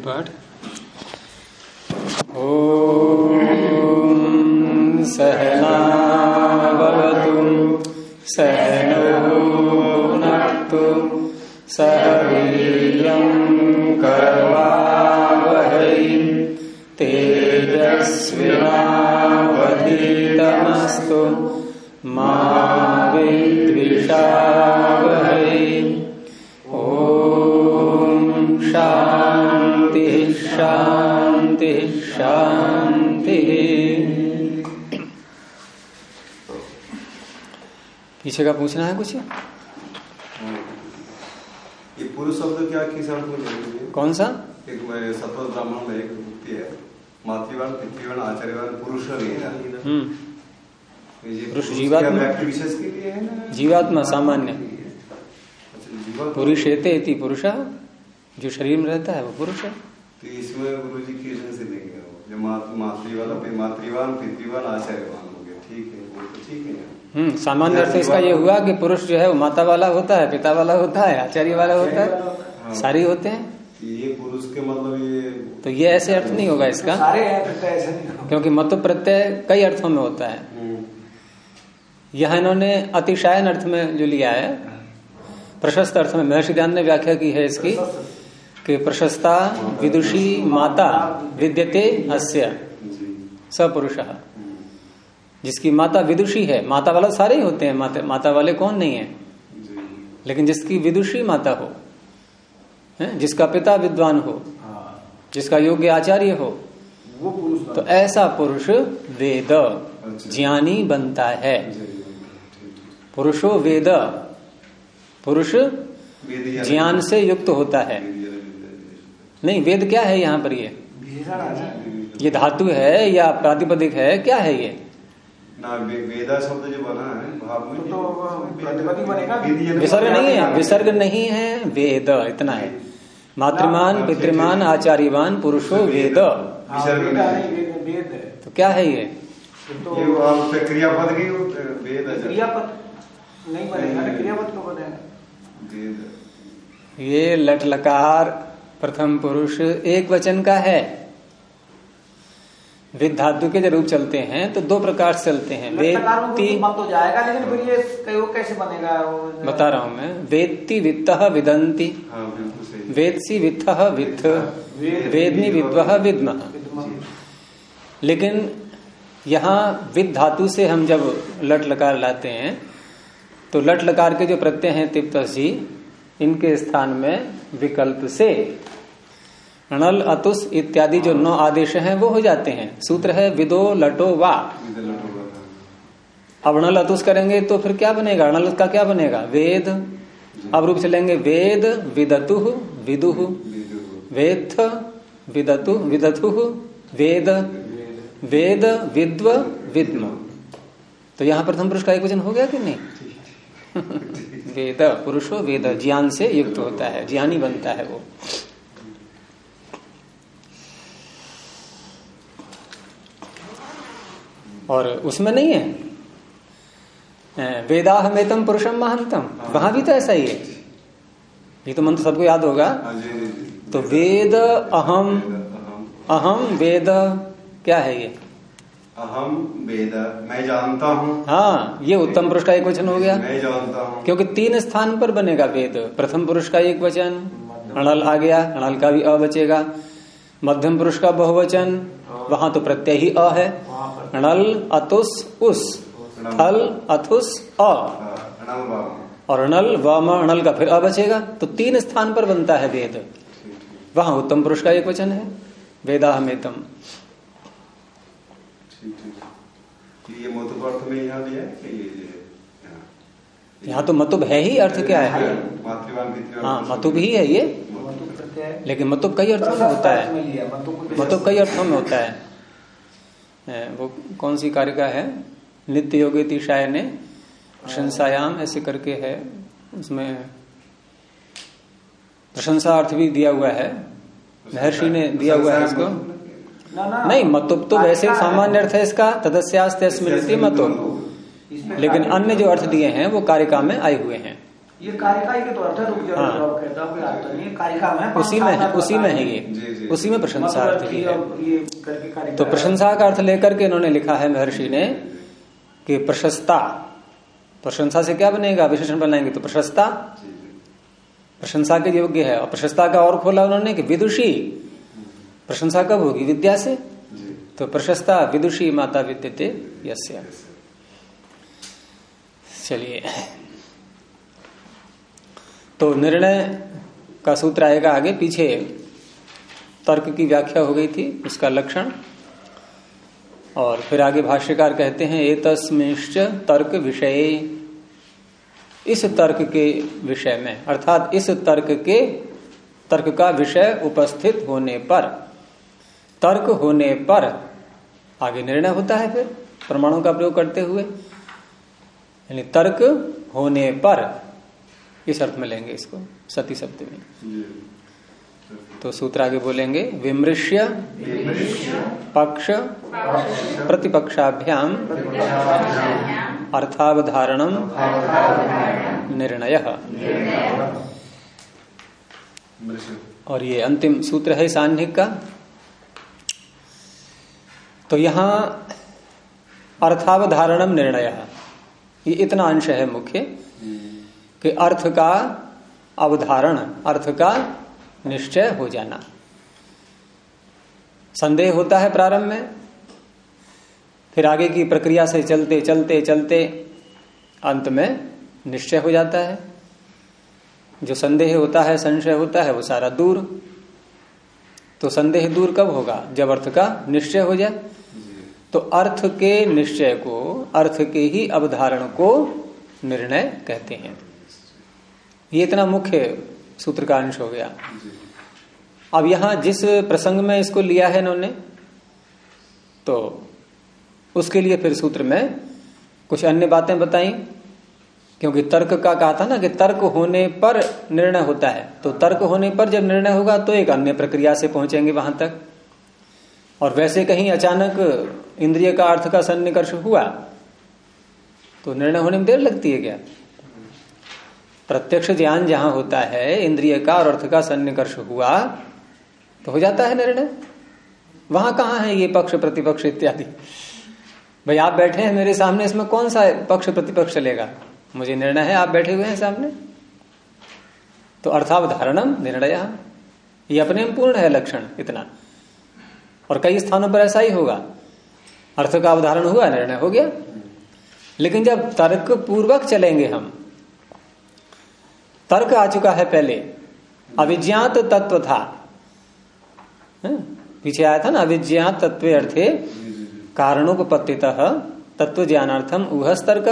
पाठ। ओम सहनावतु सहनौ भुनक्तु सह वीर्यं करवावहै तेजस्विनावधीतमस्तु मा विद्विषावहै। ओम शांति शांति शांति। पीछे का पूछना है कुछ? ये पुरुष शब्द क्या किस अर्थ में लेंगे? कौन सा? एक सत्व ब्राह्मण में एक उक्ति है, मातृवान पितृवान आचार्यवान पुरुष वेदा। पुरुष जीवात्मा विशेष के लिए है ना? जीवात्मा सामान्य पुरुषेते इति पुरुषः, जो शरीर में रहता है वो पुरुष है। तो इसमें गुरु जी किस से देंगे? जो मातृवान पितृवान आचार्यवान हो गया, ठीक है, वो तो ठीक है। सामान्य अर्थ इसका ये हुआ कि पुरुष जो है वो माता वाला होता है, पिता वाला होता है, आचार्य वाला होता है, सारी होते हैं। ये पुरुष के मतलब ये तो ये ऐसे अर्थ नहीं होगा इसका, क्योंकि मतु प्रत्यय कई अर्थों में होता है। यह इन्होंने अतिशायन अर्थ में जो लिया है, प्रशस्त अर्थ में महर्षि ध्यान ने व्याख्या की है इसकी कि प्रशस्ता विदुषी माता विद्यते अस्य सपुरुषः। जिसकी माता विदुषी है, माता वाला सारे ही होते हैं, माता वाले कौन नहीं है, लेकिन जिसकी विदुषी माता हो, जिसका पिता विद्वान हो, जिसका योग्य आचार्य हो, वो पुरुष, तो ऐसा पुरुष वेद ज्ञानी बनता है। पुरुषो वेद, पुरुष ज्ञान से युक्त होता है। नहीं, वेद क्या है यहाँ पर? ये धातु है या प्रातिपदिक है, क्या है ये? ना वेदा शब्द जो बना है भाव में तो प्रतिपदी बनेगा। विसर्ग नहीं है, विसर्ग नहीं है, वेद इतना है। मातृमान पितृमान आचार्यवान पुरुषो वेद, विसर्ग वेद है। तो क्या है ये? ये क्रियापद की वेद है। क्रियापद नहीं बनेगा, क्रियापद क्यों बनेगा? ये लट लकार प्रथम पुरुष एक वचन का है। विद धातु के जो रूप चलते हैं तो दो प्रकार से चलते हैं। वेत्ति तो जाएगा, लेकिन फिर ये कैसे बनेगा? बता रहा हूं मैं। वेत्ति वित्तः विदन्ति, वेत्सि वित्तः वित्त, वेदनी विद्वः विद्मः। लेकिन यहाँ विद धातु से हम जब लट लकार लाते हैं तो लट लकार के जो प्रत्यय हैं तिप्तसी, इनके स्थान में विकल्प से णल अतुस इत्यादि जो 9 आदेश हैं वो हो जाते हैं। सूत्र है विदो लटो वा। अब णल अतुस करेंगे तो फिर क्या बनेगा? णल का क्या बनेगा? वेद। अब रूप चलेंगे वेद विदतु विदुहु, वेत्थ विदतु विदथु, वेद वेद विद्व विद्म। तो यहां प्रथम पुरुष का एक वचन हो गया कि नहीं? वेद पुरुषो वेद, ज्ञान से युक्त होता है, ज्ञानी बनता है वो। और उसमें नहीं है वेदाहमेतम पुरुषम महंतम, वहां भी तो ऐसा ही है। ये तो मंत्र सबको याद होगा। तो वेद अहम, अहम वेद, क्या है ये? अहम वेद, मैं जानता हूँ। हाँ, ये उत्तम पुरुष का एक वचन हो गया। मैं जानता हूँ, क्योंकि 3 स्थान पर बनेगा वेद। प्रथम पुरुष का एक वचन, अणल आ गया, अणल का भी अ बचेगा। मध्यम पुरुष का बहुवचन, वहां तो प्रत्यय ही अ है। अणल अतुस उस, थल अथुस अ, और अणल वाम अणल का फिर अ बचेगा। तो 3 स्थान पर बनता है वेद। वहां उत्तम पुरुष का एक वचन है वेदाहमेतम। ये मतुब अर्थ में यहाँ दिया है। यहाँ तो मतुब है ही, अर्थ क्या है? हाँ, मतुब ही है ये, लेकिन मतुब कई अर्थों में होता है। मतुब कई अर्थों में होता है। वो कौन सी कारिका है? नित्य योगेति शाय ने प्रशंसायाम ऐसे करके है, उसमें प्रशंसा अर्थ भी दिया हुआ है, महर्षि ने दिया हुआ है इसको। नहीं, मतुब तो वैसे सामान्य अर्थ है इसका, तदस्यास्ते स्मृति मतुब, लेकिन अन्य जो अर्थ दिए हैं वो कारिका में आए हुए हैं। ये कारिका के तो अर्थ रुक जाओ। हाँ। कहता हूँ अर्थ नहीं कारिका में उसी में है ये, उसी में प्रशंसा अर्थ की है। तो प्रशंसा का अर्थ लेकर के इन्होंने लिखा है महर्षि ने कि प्रशस्ता, प्रशंसा से क्या बनेगा, विशेषण बनाएंगे तो प्रशस्ता प्रशंसा के योग्य है। और प्रशस्ता का और खोला उन्होंने कि विदुषी, प्रशंसा कब होगी, विद्या से। तो प्रशस्ता विदुषी माता विद्यते यस्य। चलिए, तो निर्णय का सूत्र आएगा आगे। पीछे तर्क की व्याख्या हो गई थी, उसका लक्षण। और फिर आगे भाष्यकार कहते हैं एतस्मिंश्च तर्क विषये, इस तर्क के विषय में, अर्थात इस तर्क का विषय उपस्थित होने पर, तर्क होने पर आगे निर्णय होता है। फिर प्रमाणों का प्रयोग करते हुए, यानी तर्क होने पर, इस अर्थ में लेंगे इसको सती शब्द में। तो सूत्र आगे बोलेंगे विमृश्य पक्ष प्रतिपक्षाभ्याम अर्थावधारणम निर्णयः। और ये अंतिम सूत्र है सांख्यिक का। तो यहां अर्थावधारणम निर्णयः, ये इतना अंश है मुख्य कि अर्थ का अवधारण, अर्थ का निश्चय हो जाना। संदेह होता है प्रारंभ में, फिर आगे की प्रक्रिया से चलते चलते चलते अंत में निश्चय हो जाता है। जो संदेह होता है, संशय होता है, वो सारा दूर। तो संदेह दूर कब होगा, जब अर्थ का निश्चय हो जाए। तो अर्थ के निश्चय को, अर्थ के ही अवधारण को निर्णय कहते हैं। ये इतना मुख्य सूत्र का अंश हो गया। अब यहां जिस प्रसंग में इसको लिया है इन्होंने, तो उसके लिए फिर सूत्र में कुछ अन्य बातें बताई। क्योंकि तर्क का कहा था ना कि तर्क होने पर निर्णय होता है। तो तर्क होने पर जब निर्णय होगा तो एक अन्य प्रक्रिया से पहुंचेंगे वहां तक। और वैसे कहीं अचानक इंद्रिय का अर्थ का सन्निकर्ष हुआ तो निर्णय होने में देर लगती है क्या? प्रत्यक्ष ज्ञान जहां होता है, इंद्रिय का और अर्थ का सन्निकर्ष हुआ तो हो जाता है निर्णय। वहां कहां है ये पक्ष प्रतिपक्ष इत्यादि? भाई आप बैठे हैं मेरे सामने, इसमें कौन सा पक्ष प्रतिपक्ष चलेगा? मुझे निर्णय है, आप बैठे हुए हैं सामने। तो अर्थावधारणम निर्णय, ये अपने में पूर्ण है लक्षण इतना। और कई स्थानों पर ऐसा ही होगा, अर्थ का अवधारण हुआ, निर्णय हो गया। लेकिन जब तर्क पूर्वक चलेंगे हम, तर्क आ चुका है पहले, अविज्ञात तत्व था, पीछे आया था ना, अविज्ञात तत्वे अर्थे कारणोपपत्तितः तत्व ज्ञानार्थम उहस तर्क।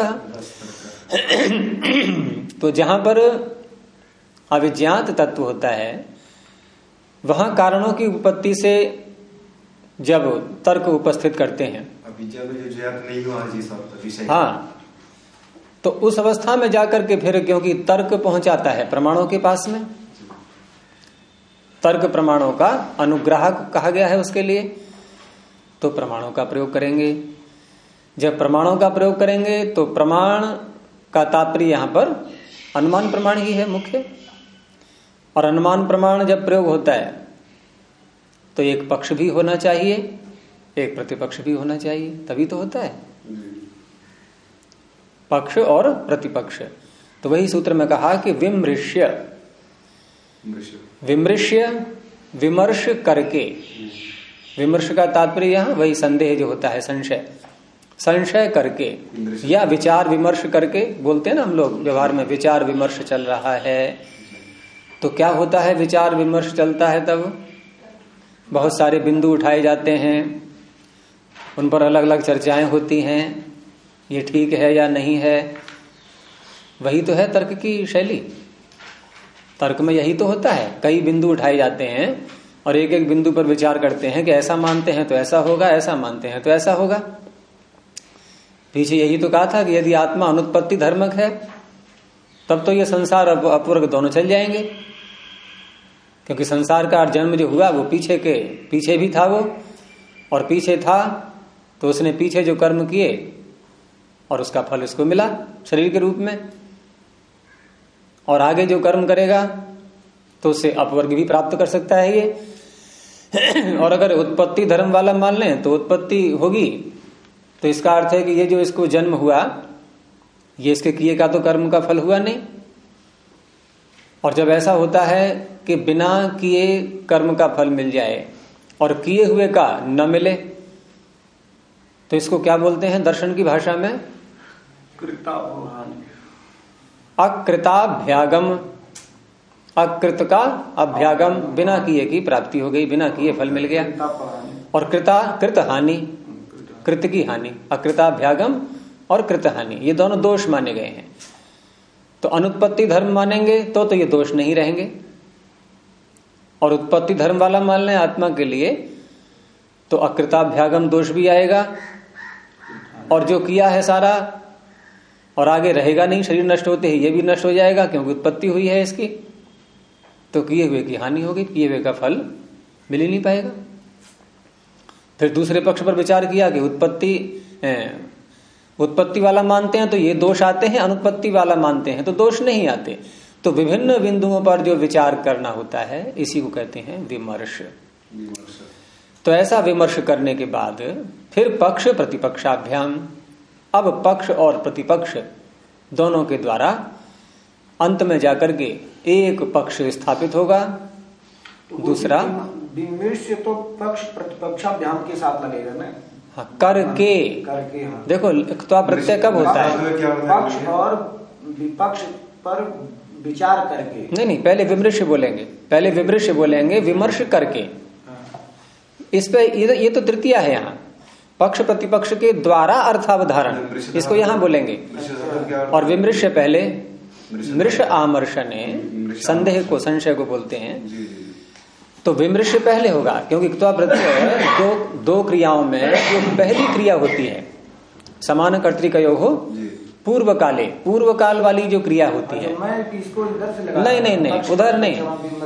तो जहां पर अविज्ञात तत्व होता है वहां कारणों की उपपत्ति से जब तर्क उपस्थित करते हैं, अविद्या में जो ज्ञात नहीं हुआ विषय, हाँ, तो उस अवस्था में जाकर के फिर, क्योंकि तर्क पहुंचाता है प्रमाणों के पास में, तर्क प्रमाणों का अनुग्राहक कहा गया है उसके लिए, तो प्रमाणों का प्रयोग करेंगे। जब प्रमाणों का प्रयोग करेंगे तो प्रमाण का तात्पर्य यहां पर अनुमान प्रमाण ही है मुख्य। और अनुमान प्रमाण जब प्रयोग होता है तो एक पक्ष भी होना चाहिए, एक प्रतिपक्ष भी होना चाहिए, तभी तो होता है पक्ष और प्रतिपक्ष। तो वही सूत्र में कहा कि विमृश्य, विमृश्य विमर्श करके, विमर्श का तात्पर्य यहां वही संदेह जो होता है, संशय, संशय करके या विचार विमर्श करके, बोलते हैं ना हम लोग व्यवहार में, विचार विमर्श चल रहा है। तो क्या होता है, विचार विमर्श चलता है तब बहुत सारे बिंदु उठाए जाते हैं, उन पर अलग अलग चर्चाएं होती हैं, ये ठीक है या नहीं है। वही तो है तर्क की शैली। तर्क में यही तो होता है, कई बिंदु उठाए जाते हैं और एक एक बिंदु पर विचार करते हैं कि ऐसा मानते हैं तो ऐसा होगा, ऐसा मानते हैं तो ऐसा होगा। पीछे यही तो कहा था कि यदि आत्मा अनुत्पत्ति धर्मक है तब तो ये संसार अपवर्ग दोनों चल जाएंगे, क्योंकि संसार का जन्म जो हुआ वो पीछे भी था वो, और पीछे था तो उसने पीछे जो कर्म किए और उसका फल उसको मिला शरीर के रूप में। और आगे जो कर्म करेगा तो उससे अपवर्ग भी प्राप्त कर सकता है ये। और अगर उत्पत्ति धर्म वाला मान लें तो उत्पत्ति होगी, तो इसका अर्थ है कि ये जो इसको जन्म हुआ ये इसके किए का तो कर्म का फल हुआ नहीं। और जब ऐसा होता है कि बिना किए कर्म का फल मिल जाए और किए हुए का न मिले, तो इसको क्या बोलते हैं दर्शन की भाषा में? अकृताभ्यागम। अकृत का अभ्यागम, बिना किए की प्राप्ति हो गई, बिना किए फल मिल गया। और कृत हानि, कृत की हानि, अकृताभ्यागम और कृत हानि, ये दोनों दोष माने गए हैं। तो अनुत्पत्ति धर्म मानेंगे तो ये दोष नहीं रहेंगे, और उत्पत्ति धर्म वाला मान लें आत्मा के लिए तो अकृताभ्यागम दोष भी आएगा, और जो किया है सारा और आगे रहेगा नहीं, शरीर नष्ट होते ही ये भी नष्ट हो जाएगा क्योंकि उत्पत्ति हुई है इसकी, तो किए हुए की हानि होगी, किए हुए का फल मिल ही नहीं पाएगा। फिर दूसरे पक्ष पर विचार किया कि उत्पत्ति वाला मानते हैं तो ये दोष आते हैं, अनुत्पत्ति वाला मानते हैं तो दोष नहीं आते। तो विभिन्न बिंदुओं पर जो विचार करना होता है इसी को कहते हैं विमर्श। तो ऐसा विमर्श करने के बाद फिर पक्ष प्रतिपक्षाभ्याम, अब पक्ष और प्रतिपक्ष दोनों के द्वारा अंत में जाकर के एक पक्ष स्थापित होगा, तो दूसरा विमर्श तो पक्ष प्रतिपक्षाभ्याम के साथ लगेगा ना। हाँ, करके हाँ। देखो तो प्रत्यय कब होता है? पक्ष और विपक्ष पर विचार करके। नहीं, पहले विमर्श बोलेंगे, पहले विमर्श बोलेंगे, विमर्श करके। इस पे ये तो तृतीया है यहाँ, पक्ष प्रतिपक्ष के द्वारा अर्थावधारण, इसको यहाँ बोलेंगे। और विमर्श पहले, मृष आमर्शने, संदेह को संशय को बोलते हैं, तो विमर्श पहले होगा क्योंकि क्त्वा प्रत्यय दो क्रियाओं में जो पहली क्रिया होती है, समान कर्तृकयो हो पूर्व काले, पूर्व काल वाली जो क्रिया होती है। मैं इसको इधर से लगा नहीं, उधर नहीं।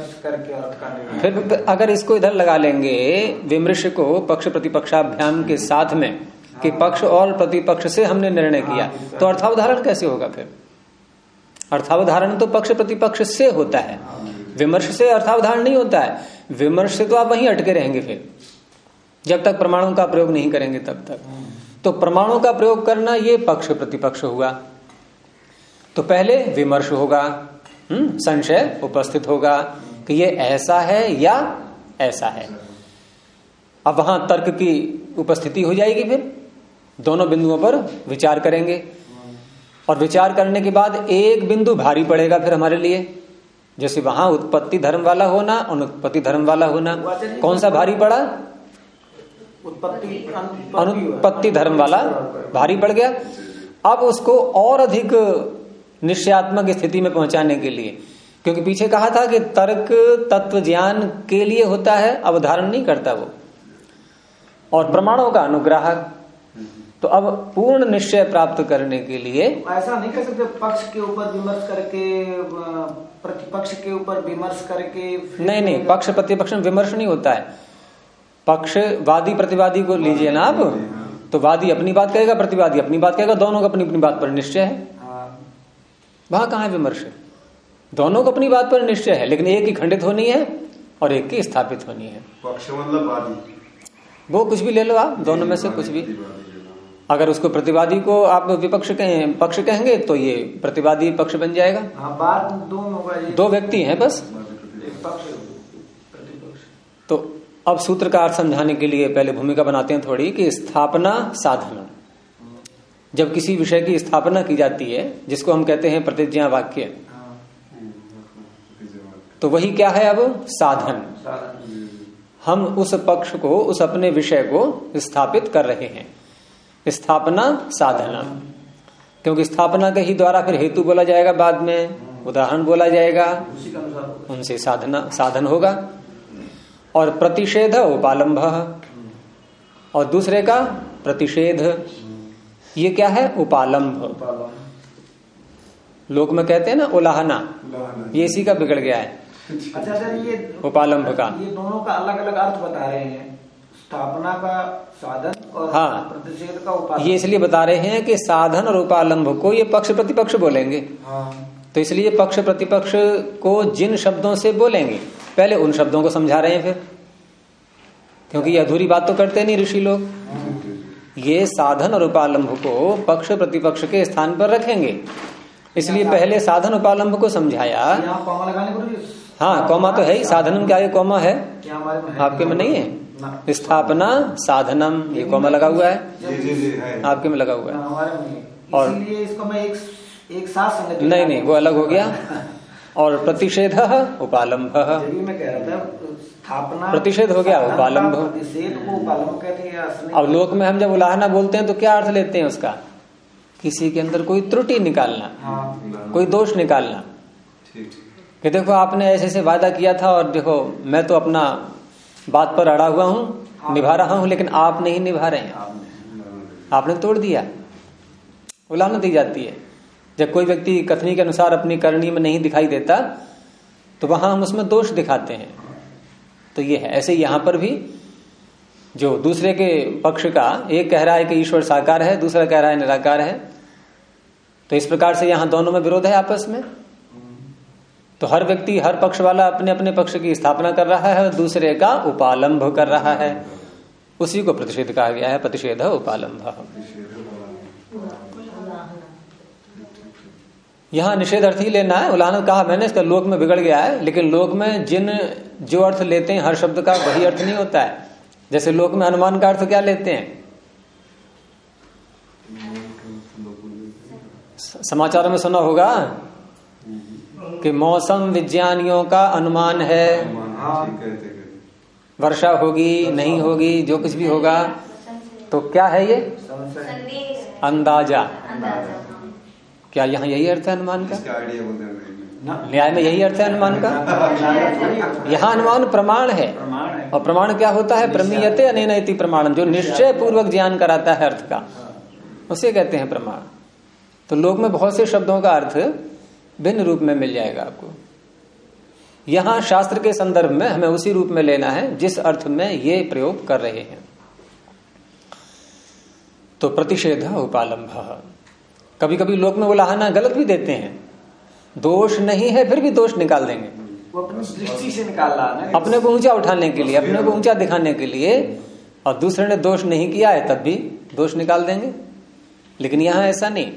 फिर अगर इसको इधर लगा लेंगे विमर्श को पक्ष प्रतिपक्षाभ्याम के साथ में कि पक्ष और प्रतिपक्ष से हमने निर्णय किया, तो अर्थावधारण कैसे होगा? फिर अर्थावधारण तो पक्ष प्रतिपक्ष से होता है, विमर्श से अर्थावधारण नहीं होता है। विमर्श से तो आप वहीं अटके रहेंगे फिर, जब तक प्रमाणों का प्रयोग नहीं करेंगे तब तक। तो प्रमाणों का प्रयोग करना ये पक्ष प्रतिपक्ष हुआ। तो पहले विमर्श होगा, संशय उपस्थित होगा कि ये ऐसा है या ऐसा है। अब वहां तर्क की उपस्थिति हो जाएगी, फिर दोनों बिंदुओं पर विचार करेंगे, और विचार करने के बाद एक बिंदु भारी पड़ेगा फिर हमारे लिए, जैसे वहां उत्पत्ति धर्म वाला होना, अनुत्पत्ति धर्म वाला होना। कौन सा भारी पड़ा? अनुत्पत्ति धर्म वाला भारी पड़ गया। अब उसको और अधिक निश्चयात्मक स्थिति में पहुंचाने के लिए, क्योंकि पीछे कहा था कि तर्क तत्व ज्ञान के लिए होता है, अवधारण नहीं करता वो, और प्रमाणों का अनुग्रह। तो अब पूर्ण निश्चय प्राप्त करने के लिए ऐसा नहीं कर सकते पक्ष के ऊपर विमर्श करके प्रतिपक्ष के ऊपर विमर्श करके। नहीं, पक्ष प्रतिपक्ष में विमर्श नहीं होता है। पक्ष वादी प्रतिवादी को लीजिए ना आप, तो वादी अपनी बात कहेगा, प्रतिवादी अपनी बात कहेगा, दोनों को अपनी अपनी बात पर निश्चय है। वहां कहाँ है विमर्श? दोनों को अपनी बात पर निश्चय है, लेकिन एक की खंडित होनी है और एक की स्थापित होनी है। पक्ष मतलब वादी, वो कुछ भी ले लो आप, दोनों में से कुछ भी। अगर उसको प्रतिवादी को आप विपक्ष कहें, पक्ष कहेंगे तो ये प्रतिवादी पक्ष बन जाएगा। बात दो व्यक्ति हैं बस। तो अब सूत्र का अर्थ समझाने के लिए पहले भूमिका बनाते हैं थोड़ी कि स्थापना साधन। जब किसी विषय की स्थापना की जाती है, जिसको हम कहते हैं प्रतिज्ञा वाक्य, तो वही क्या है? अब साधन। हम उस पक्ष को, उस अपने विषय को स्थापित कर रहे हैं। स्थापना साधना, क्योंकि स्थापना के ही द्वारा फिर हेतु बोला जाएगा, बाद में उदाहरण बोला जाएगा, उनसे साधन होगा। और प्रतिषेध उपालंभ, और दूसरे का प्रतिषेध, ये क्या है? उपालंभ। लोक में कहते हैं ना उलाहना, ये इसी का बिगड़ गया है। अच्छा सर, ये उपालंभ का, ये दोनों का अलग अलग अर्थ बता रहे हैं, स्थापना का साधन और प्रतिषेध का उपालंभ। ये इसलिए बता रहे हैं कि साधन और उपालंभ को ये पक्ष प्रतिपक्ष बोलेंगे। तो इसलिए पक्ष प्रतिपक्ष को जिन शब्दों से बोलेंगे पहले उन शब्दों को समझा रहे हैं फिर, क्योंकि ये अधूरी बात तो करते नहीं ऋषि लोग। ये साधन और उपालंब को पक्ष प्रतिपक्ष के स्थान पर रखेंगे, इसलिए पहले साधन उपालंब को समझाया। हाँ, कौमा तो है ही, साधनम क्या ये कौमा है? आपके में नहीं है? स्थापना साधनम, ये कौमा लगा हुआ है, आपके में लगा हुआ है। और इसको मैं एक साथ नहीं, वो अलग हो गया। और प्रतिषेध उपालंब, मैं कह रहा था स्थापना प्रतिषेध हो गया, उपालंब। प्रतिषेध को उपालंब कहते हैं। अब लोक में हम जब उलाहना बोलते हैं तो क्या अर्थ लेते हैं उसका? किसी के अंदर कोई त्रुटि निकालना, कोई दोष निकालना, कि देखो आपने ऐसे ऐसे वादा किया था और देखो मैं तो अपना बात पर अड़ा हुआ हूं, निभा रहा हूं, लेकिन आप नहीं निभा रहे हैं, आपने तोड़ दिया। उलाहना दी जाती है। जब कोई व्यक्ति कथनी के अनुसार अपनी करनी में नहीं दिखाई देता तो वहां हम उसमें दोष दिखाते हैं। तो ये है। ऐसे यहां पर भी जो दूसरे के पक्ष का, एक कह रहा है कि ईश्वर साकार है, दूसरा कह रहा है निराकार है, तो इस प्रकार से यहां दोनों में विरोध है आपस में। तो हर व्यक्ति, हर पक्ष वाला अपने अपने पक्ष की स्थापना कर रहा है और दूसरे का उपालंब कर रहा है। उसी को प्रतिषेध कहा गया है, प्रतिषेध उपालंब। यहां निषेध अर्थ ही लेना है। उलाहना कहा मैंने, इसका लोक में बिगड़ गया है, लेकिन लोक में जो अर्थ लेते हैं हर शब्द का वही अर्थ नहीं होता है। जैसे लोक में अनुमान का अर्थ क्या लेते हैं? समाचारों में सुना होगा कि मौसम विज्ञानियों का अनुमान है, वर्षा होगी नहीं होगी, जो कुछ भी होगा। तो क्या है ये? अंदाजा। क्या यहाँ यही अर्थ है अनुमान का? न्याय में यही अर्थ है अनुमान का? यहाँ अनुमान प्रमाण है, और प्रमाण क्या होता है? प्रमीयते अनेन इति प्रमाणम, जो निश्चय पूर्वक ज्ञान कराता है अर्थ का, उसे कहते हैं प्रमाण। तो लोक में बहुत से शब्दों का अर्थ भिन्न रूप में मिल जाएगा आपको। यहां शास्त्र के संदर्भ में हमें उसी रूप में लेना है जिस अर्थ में ये प्रयोग कर रहे हैं। तो प्रतिषेध उपालंभ। कभी कभी लोक में उलाहना गलत भी देते हैं, दोष नहीं है फिर भी दोष निकाल देंगे, वो अपनी दृष्टि से निकाल रहा है, अपने को ऊंचा उठाने के लिए, अपने को ऊंचा दिखाने के लिए, और दूसरे ने दोष नहीं किया है तब भी दोष निकाल देंगे। लेकिन यहां ऐसा नहीं।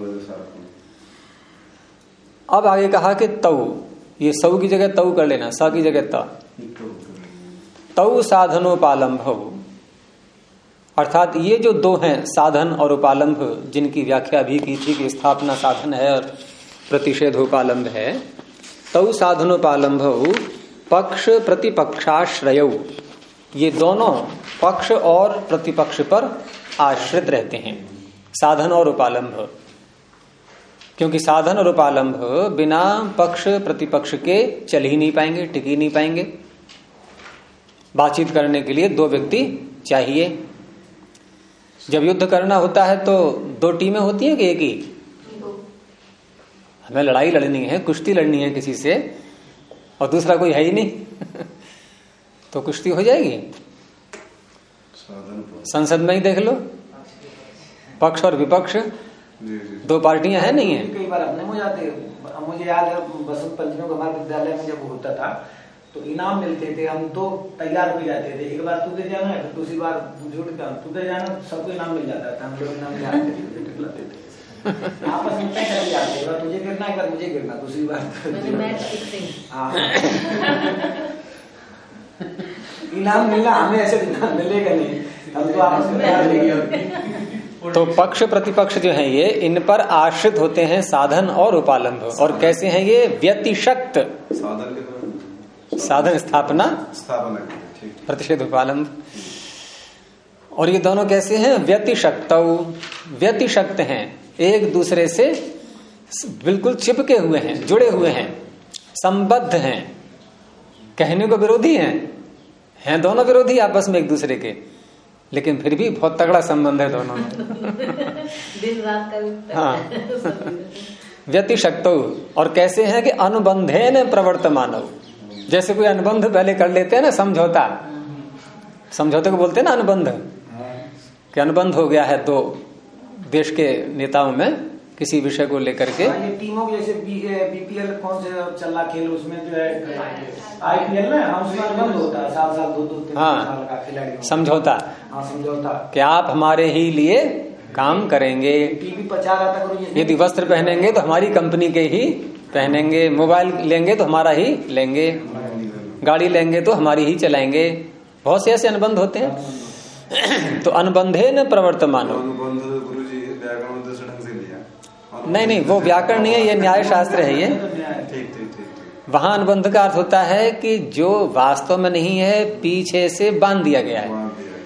अब आगे कहा कि तऊ, ये सऊ की जगह तऊ कर लेना, स की जगह त। तऊ साधनोपालंभ, अर्थात ये जो दो हैं साधन और उपालंभ, जिनकी व्याख्या भी की थी कि स्थापना साधन है और प्रतिषेध उपालंभ है। तऊ साधनोपालंभ पक्ष प्रतिपक्षाश्रय, ये दोनों पक्ष और प्रतिपक्ष पर आश्रित रहते हैं, साधन और उपालंभ। क्योंकि साधन और उपालंभ बिना पक्ष प्रतिपक्ष के चल ही नहीं पाएंगे, टिक ही नहीं पाएंगे। बातचीत करने के लिए दो व्यक्ति चाहिए। जब युद्ध करना होता है तो दो टीमें होती हैं कि एक ही? हमें लड़ाई लड़नी है, कुश्ती लड़नी है किसी से, और दूसरा कोई है ही नहीं तो कुश्ती हो जाएगी। संसद में ही देख लो, पक्ष और विपक्ष दो पार्टियां हैं, नहीं है? कई बार अपने हो जाते हैं। मुझे याद है बसंत पंचमी को हमारे विद्यालय में जब होता था तो इनाम मिलते थे, हम तो तैयार हो जाते थे, एक बार तू दे जाना है, दूसरी बार तू दे जाना, सबको इनाम मिल जाता था। हम लोग इनाम लाते थे, आपस में तय कर जाते, एक बार तुझे गिरना, एक बार मुझे गिरना, दूसरी बार इनाम मिलना, हमें ऐसे इनाम मिलेगा नहीं, हम तो आपस में। तो पक्ष प्रतिपक्ष जो है ये, इन पर आश्रित होते हैं साधन और उपालंभ। और कैसे हैं ये? व्यतिशक्त साधन स्थापना प्रतिषेध उपालंभ। और ये दोनों कैसे हैं? व्यतिशक्त, व्यतिशक्त हैं, एक दूसरे से बिल्कुल चिपके हुए हैं, जुड़े हुए हैं, संबद्ध हैं। कहने को विरोधी हैं दोनों विरोधी आपस में एक दूसरे के, लेकिन फिर भी बहुत तगड़ा संबंध है दोनों में। दिन रात का। हाँ, व्यतिशक्त। और कैसे हैं कि अनुबंधेन प्रवर्तमान, जैसे कोई अनुबंध पहले कर लेते हैं ना, समझौता, समझौते को बोलते हैं ना अनुबंध, कि अनुबंध हो गया है दो देश के नेताओं में किसी विषय को लेकर के। ये टीमों के जैसे बीपीएल कौन से चल रहा खेल, उसमें जो है आईपीएल ना, हम उसमें अनुबंध होता है 7 साल 2-2-3 साल का खिलाड़ी समझौता। हाँ समझौता कि आप हमारे ही लिए काम करेंगे, टीवी 50 आता करो। यदि वस्त्र पहनेंगे तो हमारी कंपनी के ही पहनेंगे, मोबाइल लेंगे तो हमारा ही लेंगे, गाड़ी लेंगे तो हमारी ही चलाएंगे। बहुत से ऐसे अनुबंध होते हैं। तो अनुबंधे न प्रवर्तमानो, नहीं वो व्याकरण नहीं है, ये न्याय शास्त्र है। ये वहां अनुबंध का अर्थ होता है कि जो वास्तव में नहीं है, पीछे से बांध दिया गया है।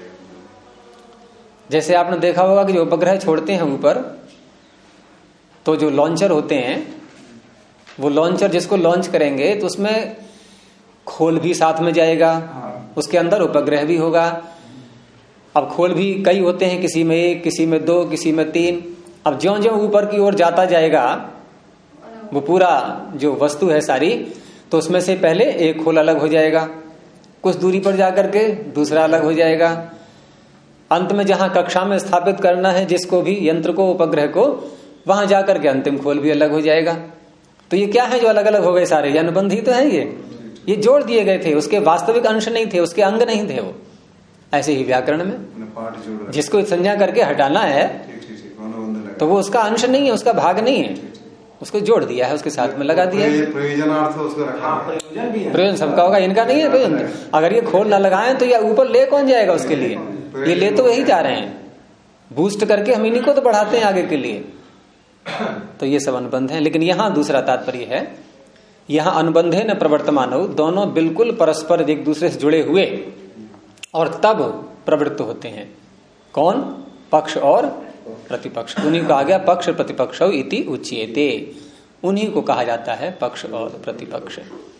जैसे आपने देखा होगा कि जो उपग्रह छोड़ते हैं ऊपर, तो जो लॉन्चर होते हैं, वो लॉन्चर जिसको लॉन्च करेंगे तो उसमें खोल भी साथ में जाएगा, उसके अंदर उपग्रह भी होगा। अब खोल भी कई होते हैं, किसी में 1, किसी में 2, किसी में 3। अब ज्यों ज्यों ऊपर की ओर जाता जाएगा वो पूरा जो वस्तु है सारी, तो उसमें से पहले एक खोल अलग हो जाएगा, कुछ दूरी पर जाकर के दूसरा अलग हो जाएगा। अंत में जहां कक्षा में स्थापित करना है जिसको भी, यंत्र को, उपग्रह को, वहां जाकर के अंतिम खोल भी अलग हो जाएगा। तो ये क्या है जो अलग अलग हो गए सारे? ये अनुबंध ही तो है। ये जोड़ दिए गए थे, उसके वास्तविक अंश नहीं थे, उसके अंग नहीं थे वो। ऐसे ही व्याकरण में जिसको संज्ञा करके हटाना है तो वो उसका अंश नहीं है, उसका भाग नहीं है, उसको जोड़ दिया है, उसके साथ में लगा दिया है। प्रयोजन सबका होगा, इनका नहीं है प्रयोजन। अगर ये खोल ना लगाएं तो ये ऊपर ले कौन जाएगा उसके लिए? ये ले तो यही जा रहे हैं, बूस्ट करके हम इन्हीं को तो बढ़ाते हैं आगे के लिए। तो ये सब अनुबंध है। लेकिन यहां दूसरा तात्पर्य है, यहां अनुबंधे न प्रवर्तमानो, दोनों बिल्कुल परस्पर एक दूसरे से जुड़े हुए और तब प्रवृत्त होते हैं। कौन? पक्ष और प्रतिपक्ष। उन्हीं को आ गया पक्ष प्रतिपक्ष इति उच्यते, उन्हीं को कहा जाता है पक्ष और प्रतिपक्ष।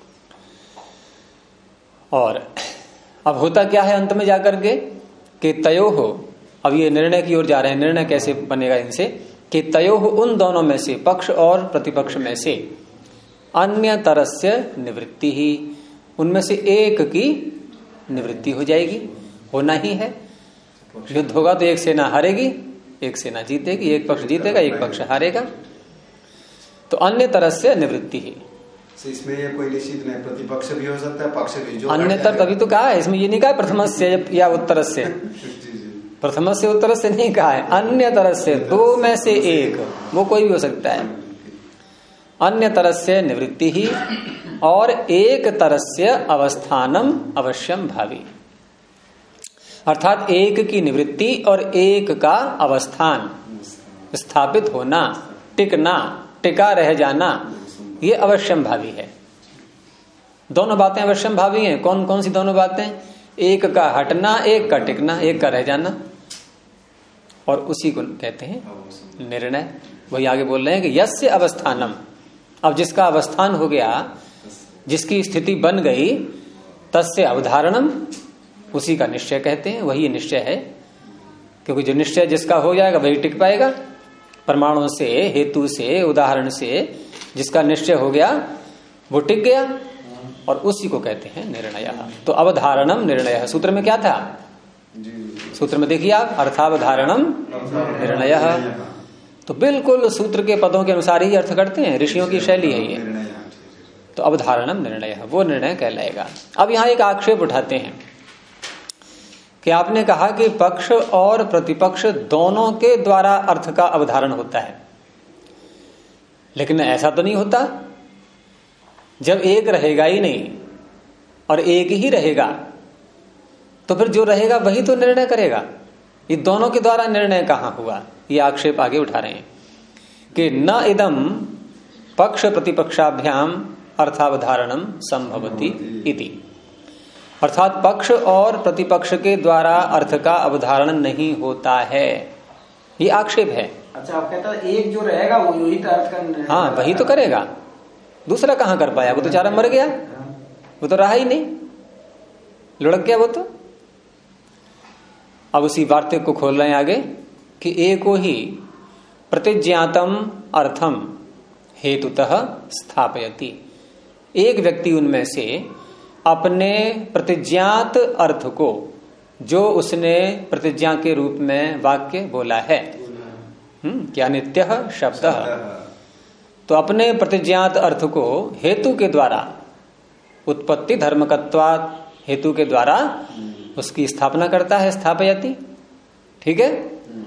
और अब होता क्या है अंत में जाकर के कि तयो हो, अब ये निर्णय की ओर जा रहे हैं। निर्णय कैसे बनेगा इनसे कि तयो हो, उन दोनों में से, पक्ष और प्रतिपक्ष में से, अन्य तरस्य निवृत्ति ही, उनमें से एक की निवृत्ति हो जाएगी। होना ही है। युद्ध होगा तो एक सेना हारेगी, एक सेना जीतेगी, एक पक्ष जीतेगा, एक पक्ष हारेगा। तो अन्य तरह से निवृत्ति ही। इसमें ये कोई निश्चित नहीं, प्रतिपक्ष भी हो सकता है, पक्ष भी। जो अन्यतर तभी तो कहा है, इसमें ये नहीं कहा प्रथम से या उत्तर से, प्रथम से उत्तर से नहीं कहा है। अन्य तरह से, दो में से एक, वो कोई भी हो सकता है। अन्य तरह से निवृत्ति ही और एक तरह से अवस्थानम अवश्यम भावी, अर्थात एक की निवृत्ति और एक का अवस्थान, स्थापित होना, टिकना, टिका रह जाना, ये अवश्यम भावी है। दोनों बातें अवश्यम भावी हैं। कौन कौन सी दोनों बातें? एक का हटना, एक का टिकना, एक का रह जाना, और उसी को कहते हैं निर्णय। वही आगे बोल रहे हैं कि यस्य अवस्थानम, अब जिसका अवस्थान हो गया, जिसकी स्थिति बन गई, तस्य अवधारणम, उसी का निश्चय कहते हैं। वही निश्चय है, क्योंकि जो निश्चय जिसका हो जाएगा वही टिक पाएगा। प्रमाणों से, हेतु से, उदाहरण से जिसका निश्चय हो गया वो टिक गया, और उसी को कहते हैं निर्णय। तो अवधारणम निर्णय, सूत्र में क्या था? सूत्र में देखिए आप, अर्थावधारणम निर्णय। तो बिल्कुल सूत्र के पदों के अनुसार ही अर्थ करते हैं, ऋषियों की शैली है ये। तो अवधारणम निर्णय, वो निर्णय कहलाएगा। अब यहां एक आक्षेप उठाते हैं कि आपने कहा कि पक्ष और प्रतिपक्ष दोनों के द्वारा अर्थ का अवधारण होता है, लेकिन ऐसा तो नहीं होता। जब एक रहेगा ही नहीं और एक ही रहेगा, तो फिर जो रहेगा वही तो निर्णय करेगा। ये दोनों के द्वारा निर्णय कहां हुआ? ये आक्षेप आगे उठा रहे हैं कि न इदम पक्ष प्रतिपक्षाभ्याम अर्थावधारणम संभवति इति, अर्थात पक्ष और प्रतिपक्ष के द्वारा अर्थ का अवधारण नहीं होता है, ये आक्षेप है। अच्छा, आप कहता है एक जो रहेगा वो यही तो अर्थ का, हाँ वही तो करेगा, दूसरा कहां कर पाया? वो तो चारा मर गया, वो तो रहा ही नहीं, लुढ़क गया वो तो। अब उसी वार्तिक को खोल रहे हैं आगे कि एको ही प्रतिज्ञातम अर्थम हेतुतः स्थापयति, एक व्यक्ति उनमें से अपने प्रतिज्ञात अर्थ को, जो उसने प्रतिज्ञा के रूप में वाक्य बोला है, क्या नित्य शब्द। तो अपने प्रतिज्ञात अर्थ को हेतु के द्वारा, उत्पत्ति धर्मकत्वात्, हेतु के द्वारा उसकी स्थापना करता है, स्थापयति। ठीक है।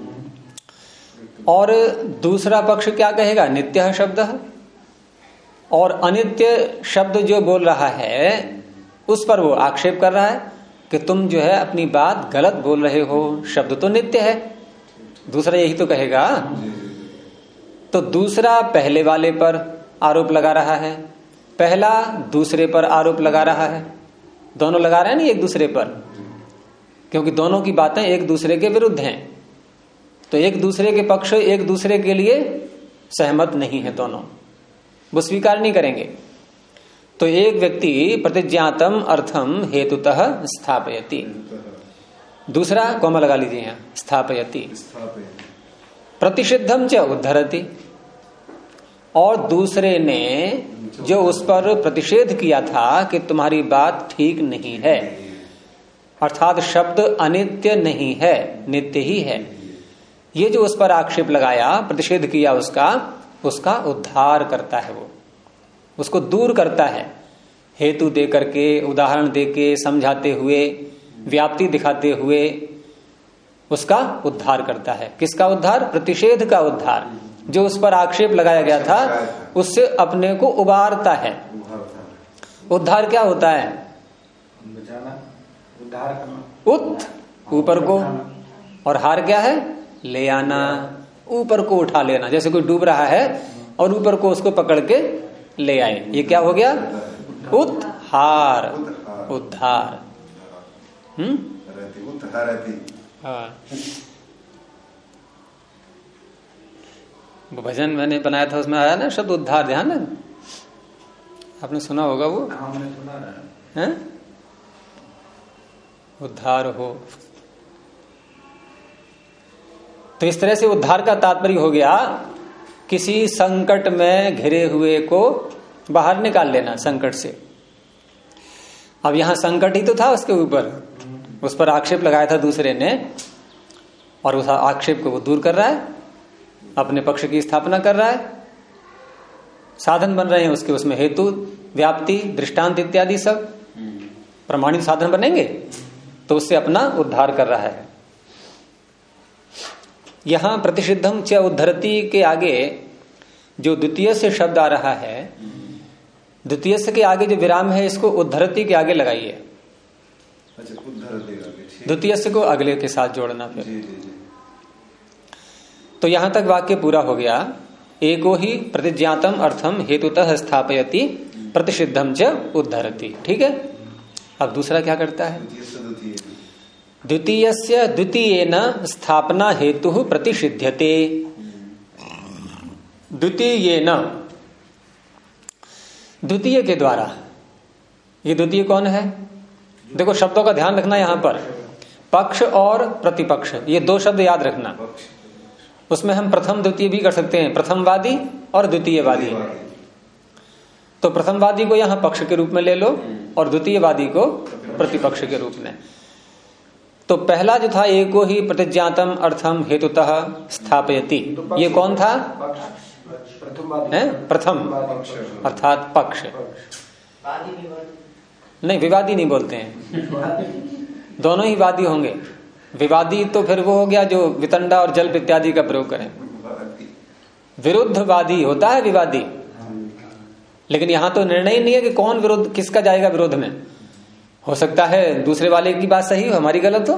और दूसरा पक्ष क्या कहेगा, नित्य शब्द। और अनित्य शब्द जो बोल रहा है उस पर वो आक्षेप कर रहा है कि तुम जो है अपनी बात गलत बोल रहे हो, शब्द तो नित्य है। दूसरा यही तो कहेगा। तो दूसरा पहले वाले पर आरोप लगा रहा है, पहला दूसरे पर आरोप लगा रहा है। दोनों लगा रहे हैं ना एक दूसरे पर, क्योंकि दोनों की बातें एक दूसरे के विरुद्ध हैं। तो एक दूसरे के पक्ष एक दूसरे के लिए सहमत नहीं है, दोनों वो स्वीकार नहीं करेंगे। तो एक व्यक्ति प्रतिज्ञातम अर्थम हेतुतः स्थापयति, दूसरा कोमा लगा लीजिए यहां, स्थापयति। प्रतिषिद्धम च उद्धरति, और दूसरे ने जो उस पर प्रतिषेध किया था कि तुम्हारी बात ठीक नहीं है, अर्थात शब्द अनित्य नहीं है, नित्य ही है, ये जो उस पर आक्षेप लगाया, प्रतिषेध किया, उसका उद्धार करता है, वो उसको दूर करता है। हेतु दे करके, उदाहरण दे के, समझाते हुए, व्याप्ति दिखाते हुए उसका उद्धार करता है। किसका उद्धार? प्रतिषेध का उद्धार। जो उस पर आक्षेप लगाया गया था उससे अपने को उबारता है। उद्धार क्या होता है? उद्धार करना। उत ऊपर को, और हार क्या है? ले आना, ऊपर को उठा लेना। जैसे कोई डूब रहा है और ऊपर को उसको पकड़ के ले आए, ये क्या हो गया? उद्धार, उद्धार। हाँ, वो भजन मैंने बनाया था, उसमें आया ना शब्द उद्धार, ध्यान है, आपने सुना होगा वो। हमने सुना है। उद्धार हो। तो इस तरह से उद्धार का तात्पर्य हो गया किसी संकट में घिरे हुए को बाहर निकाल लेना, संकट से। अब यहां संकट ही तो था उसके ऊपर, उस पर आक्षेप लगाया था दूसरे ने, और उस आक्षेप को वो दूर कर रहा है, अपने पक्ष की स्थापना कर रहा है। साधन बन रहे हैं उसके, उसमें हेतु, व्याप्ति, दृष्टांत इत्यादि सब प्रमाणित साधन बनेंगे, तो उससे अपना उद्धार कर रहा है। यहां प्रतिषिद्धम च उद्धरति के आगे जो द्वितीय से शब्द आ रहा है, द्वितीय से के आगे जो विराम है, इसको उद्धरति के आगे लगाइए। अच्छा, उद्धरति के आगे, द्वितीय से को अगले के साथ जोड़ना फिर। तो यहां तक वाक्य पूरा हो गया। एको ही प्रतिज्ञातम अर्थम हेतुतः स्थापयति प्रतिषिद्धम च उद्धरति। ठीक है। अब दूसरा क्या करता है? द्वितीयस्य द्वितीयेन स्थापना हेतु प्रतिषिध्यते। द्वितीयेन, द्वितीय के द्वारा। ये द्वितीय कौन है? देखो शब्दों का ध्यान रखना, यहां पर पक्ष और प्रतिपक्ष, ये दो शब्द याद रखना। उसमें हम प्रथम द्वितीय भी कर सकते हैं, प्रथमवादी और द्वितीयवादी। तो प्रथमवादी को यहां पक्ष के रूप में ले लो और द्वितीयवादी को प्रतिपक्ष के रूप में। तो पहला जो था, एको ही प्रतिज्ञातम अर्थम हेतुतः स्थापयति, ये कौन था? प्रथम, अर्थात पक्ष। नहीं, विवादी नहीं बोलते हैं, दोनों ही वादी होंगे। विवादी तो फिर वो हो गया जो वितंडा और जल्प इत्यादि का प्रयोग करें। विरुद्धवादी होता है विवादी, लेकिन यहां तो निर्णय ही नहीं है कि कौन विरुद्ध, किसका जाएगा विरोध में। हो सकता है दूसरे वाले की बात सही हो, हमारी गलत हो।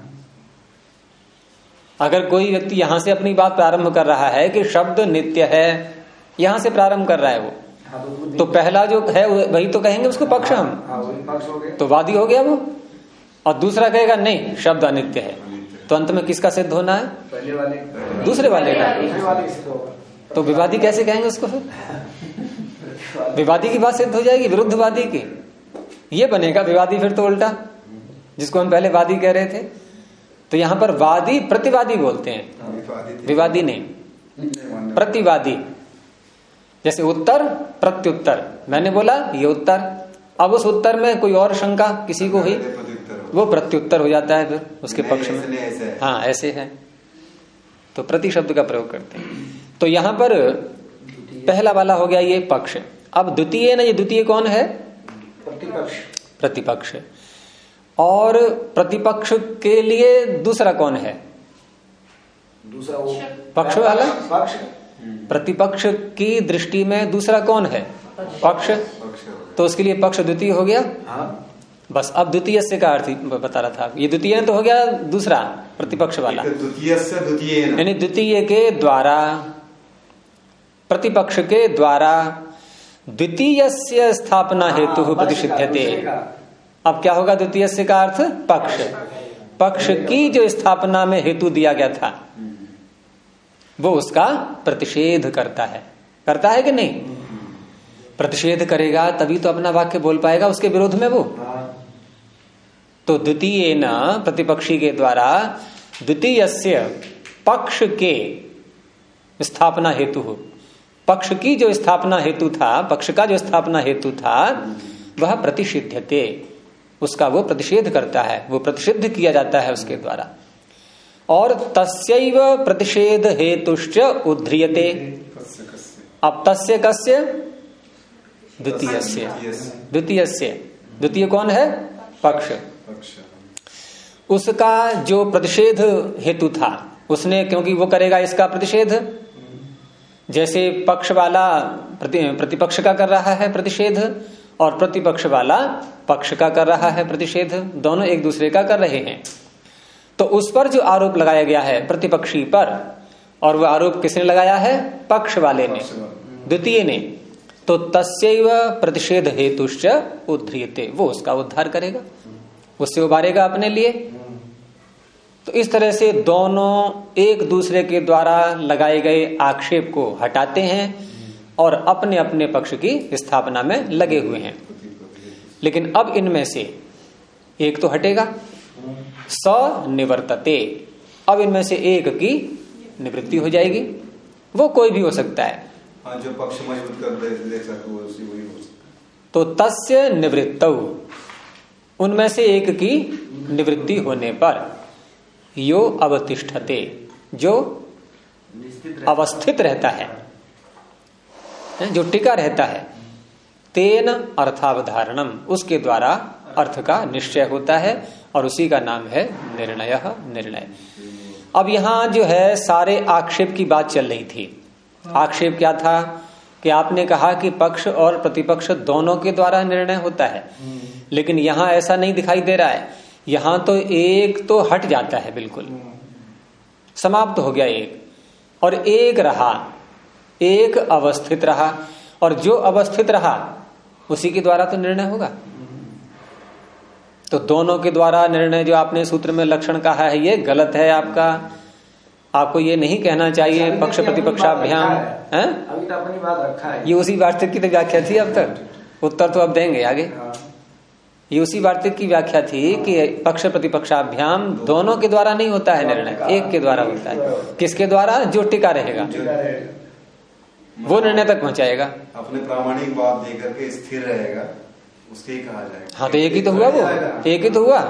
अगर कोई व्यक्ति यहां से अपनी बात प्रारंभ कर रहा है कि शब्द नित्य है, यहां से प्रारंभ कर रहा है वो, तो पहला जो है वही तो कहेंगे उसको पक्ष हम, तो वादी हो गया वो। और दूसरा कहेगा नहीं शब्द अनित्य है, तो अंत में किसका सिद्ध होना है? पहले वाले, दूसरे वाले का। तो विवादी कैसे कहेंगे उसको? फिर विवादी की बात सिद्ध हो जाएगी विरुद्धवादी की, ये बनेगा विवादी फिर तो उल्टा, जिसको हम पहले वादी कह रहे थे। तो यहां पर वादी प्रतिवादी बोलते हैं, विवादी नहीं, प्रतिवादी। जैसे उत्तर प्रत्युत्तर, मैंने बोला ये उत्तर, अब उस उत्तर में कोई और शंका किसी को हुई, वो प्रत्युत्तर हो जाता है फिर उसके पक्ष में। हाँ, ऐसे है। तो प्रति शब्द का प्रयोग करते हैं। तो यहां पर पहला वाला हो गया ये पक्ष। अब द्वितीय ना, ये द्वितीय कौन है? प्रतिपक्ष। प्रतिपक्ष। और प्रतिपक्ष के लिए दूसरा कौन है? दूसरा वो पक्ष वाला पक्ष। प्रतिपक्ष की दृष्टि में दूसरा कौन है? पक्ष। तो उसके लिए पक्ष द्वितीय हो गया। हाँ। बस अब द्वितीय से का अर्थ बता रहा था। ये द्वितीय तो हो गया दूसरा प्रतिपक्ष वाला, द्वितीय से द्वितीय यानी द्वितीय के द्वारा, प्रतिपक्ष के द्वारा द्वितीय से स्थापना हेतु प्रतिषिध्यते। अब क्या होगा द्वितीय से का अर्थ? पक्ष। पक्ष की जो स्थापना में हेतु दिया गया था वो उसका प्रतिषेध करता है कि नहीं? प्रतिषेध करेगा तभी तो अपना वाक्य बोल पाएगा उसके विरोध में वो। तो द्वितीय न प्रतिपक्षी के द्वारा द्वितीय से पक्ष के स्थापना हेतु हो, पक्ष की जो स्थापना हेतु था, पक्ष का जो स्थापना हेतु था वह प्रतिषिध्यते, उसका वो प्रतिषेध करता है, वो प्रतिषिद्ध किया जाता है उसके द्वारा। और तस्यैव प्रतिषेध हेतुश्च उद्ध्रियते। अब तस्य कस्य? द्वितीय कौन है? पक्ष। उसका जो प्रतिषेध हेतु था उसने, क्योंकि वो करेगा इसका प्रतिषेध, जैसे पक्ष वाला प्रतिपक्ष का कर रहा है प्रतिषेध और प्रतिपक्ष वाला पक्ष का कर रहा है प्रतिषेध, दोनों एक दूसरे का कर रहे हैं। तो उस पर जो आरोप लगाया गया है प्रतिपक्षी पर, और वो आरोप किसने लगाया है? पक्ष वाले ने, द्वितीय ने। तो तस्यैव प्रतिषेध हेतुश्च उद्ध्रियते, वो उसका उद्धार करेगा, उससे उबारेगा अपने लिए। तो इस तरह से दोनों एक दूसरे के द्वारा लगाए गए आक्षेप को हटाते हैं और अपने अपने पक्ष की स्थापना में लगे हुए हैं। लेकिन अब इनमें से एक तो हटेगा, स निवर्तते। अब इनमें से एक की निवृत्ति हो जाएगी, वो कोई भी हो सकता है। हाँ, जो पक्ष मजबूत कर दे सकते वो उसी वही हो सकता है। तो तस्य निवृत्तौ, उनमें से एक की निवृत्ति होने पर यो अवतिष्ठते, जो अवस्थित रहता है, जो टिका रहता है, तेन अर्थावधारणम, उसके द्वारा अर्थ का निश्चय होता है और उसी का नाम है निर्णय। अब यहां जो है सारे आक्षेप की बात चल रही थी। आक्षेप क्या था कि आपने कहा कि पक्ष और प्रतिपक्ष दोनों के द्वारा निर्णय होता है, लेकिन यहां ऐसा नहीं दिखाई दे रहा है। यहां तो एक तो हट जाता है, बिल्कुल समाप्त हो गया एक, और एक रहा, एक अवस्थित रहा, और जो अवस्थित रहा उसी के द्वारा तो निर्णय होगा। तो दोनों के द्वारा निर्णय जो आपने सूत्र में लक्षण कहा है ये गलत है आपका। आपको ये नहीं कहना चाहिए पक्ष प्रतिपक्षाभ्याम है। अभी तो अपनी बात रखा है, ये उसी वार्तिक की तो व्याख्या थी। अब तक उत्तर तो अब देंगे आगे। ये उसी वार्तिक की व्याख्या थी कि पक्ष प्रतिपक्षाभ्याम दोनों के द्वारा नहीं होता है निर्णय, एक के द्वारा होता है। किसके द्वारा? जो टिका रहेगा वो निर्णय तक पहुंचाएगा, अपने प्रामाणिक बात देकर के स्थिर रहेगा, उसके ही कहा जाएगा। हाँ, तो एक ही तो हुआ, वो एक ही तो हुआ।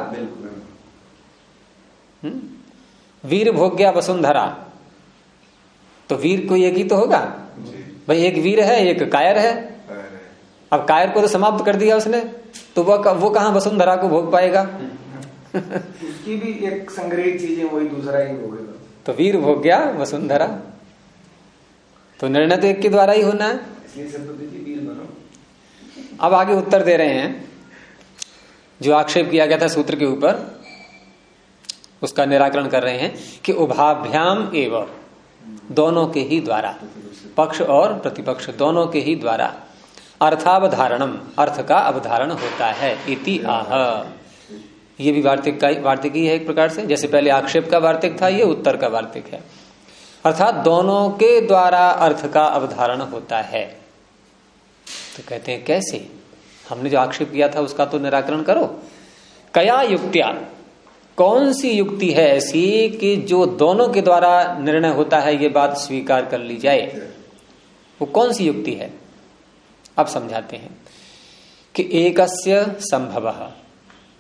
वीर भोग्या वसुंधरा, तो वीर कोई एक ही तो होगा भाई। एक वीर है, एक कायर है। अब कायर को तो समाप्त कर दिया उसने, तो वो कहां वसुंधरा को भोग पाएगा? उसकी भी एक संग्रहित चीजें वही दूसरा ही भोगेगा। तो वीर भोग्या वसुंधरा, तो निर्णय तो एक के द्वारा ही होना है। इसलिए शब्द वीर बनो। अब आगे उत्तर दे रहे हैं। जो आक्षेप किया गया था सूत्र के ऊपर, उसका निराकरण कर रहे हैं कि उभाभ्याम एवं, दोनों के ही द्वारा, पक्ष और प्रतिपक्ष दोनों के ही द्वारा अर्थावधारणम, अर्थ का अवधारण होता है। इति आह, ये भी वार्तिक ही है एक प्रकार से। जैसे पहले आक्षेप का वार्तिक था, ये उत्तर का वार्तिक है। अर्थात दोनों के द्वारा अर्थ का अवधारण होता है। तो कहते हैं कैसे? हमने जो आक्षेप किया था उसका तो निराकरण करो। कया युक्त्या, कौन सी युक्ति है ऐसी कि जो दोनों के द्वारा निर्णय होता है ये बात स्वीकार कर ली जाए? वो कौन सी युक्ति है? अब समझाते हैं कि एकस्य संभवः,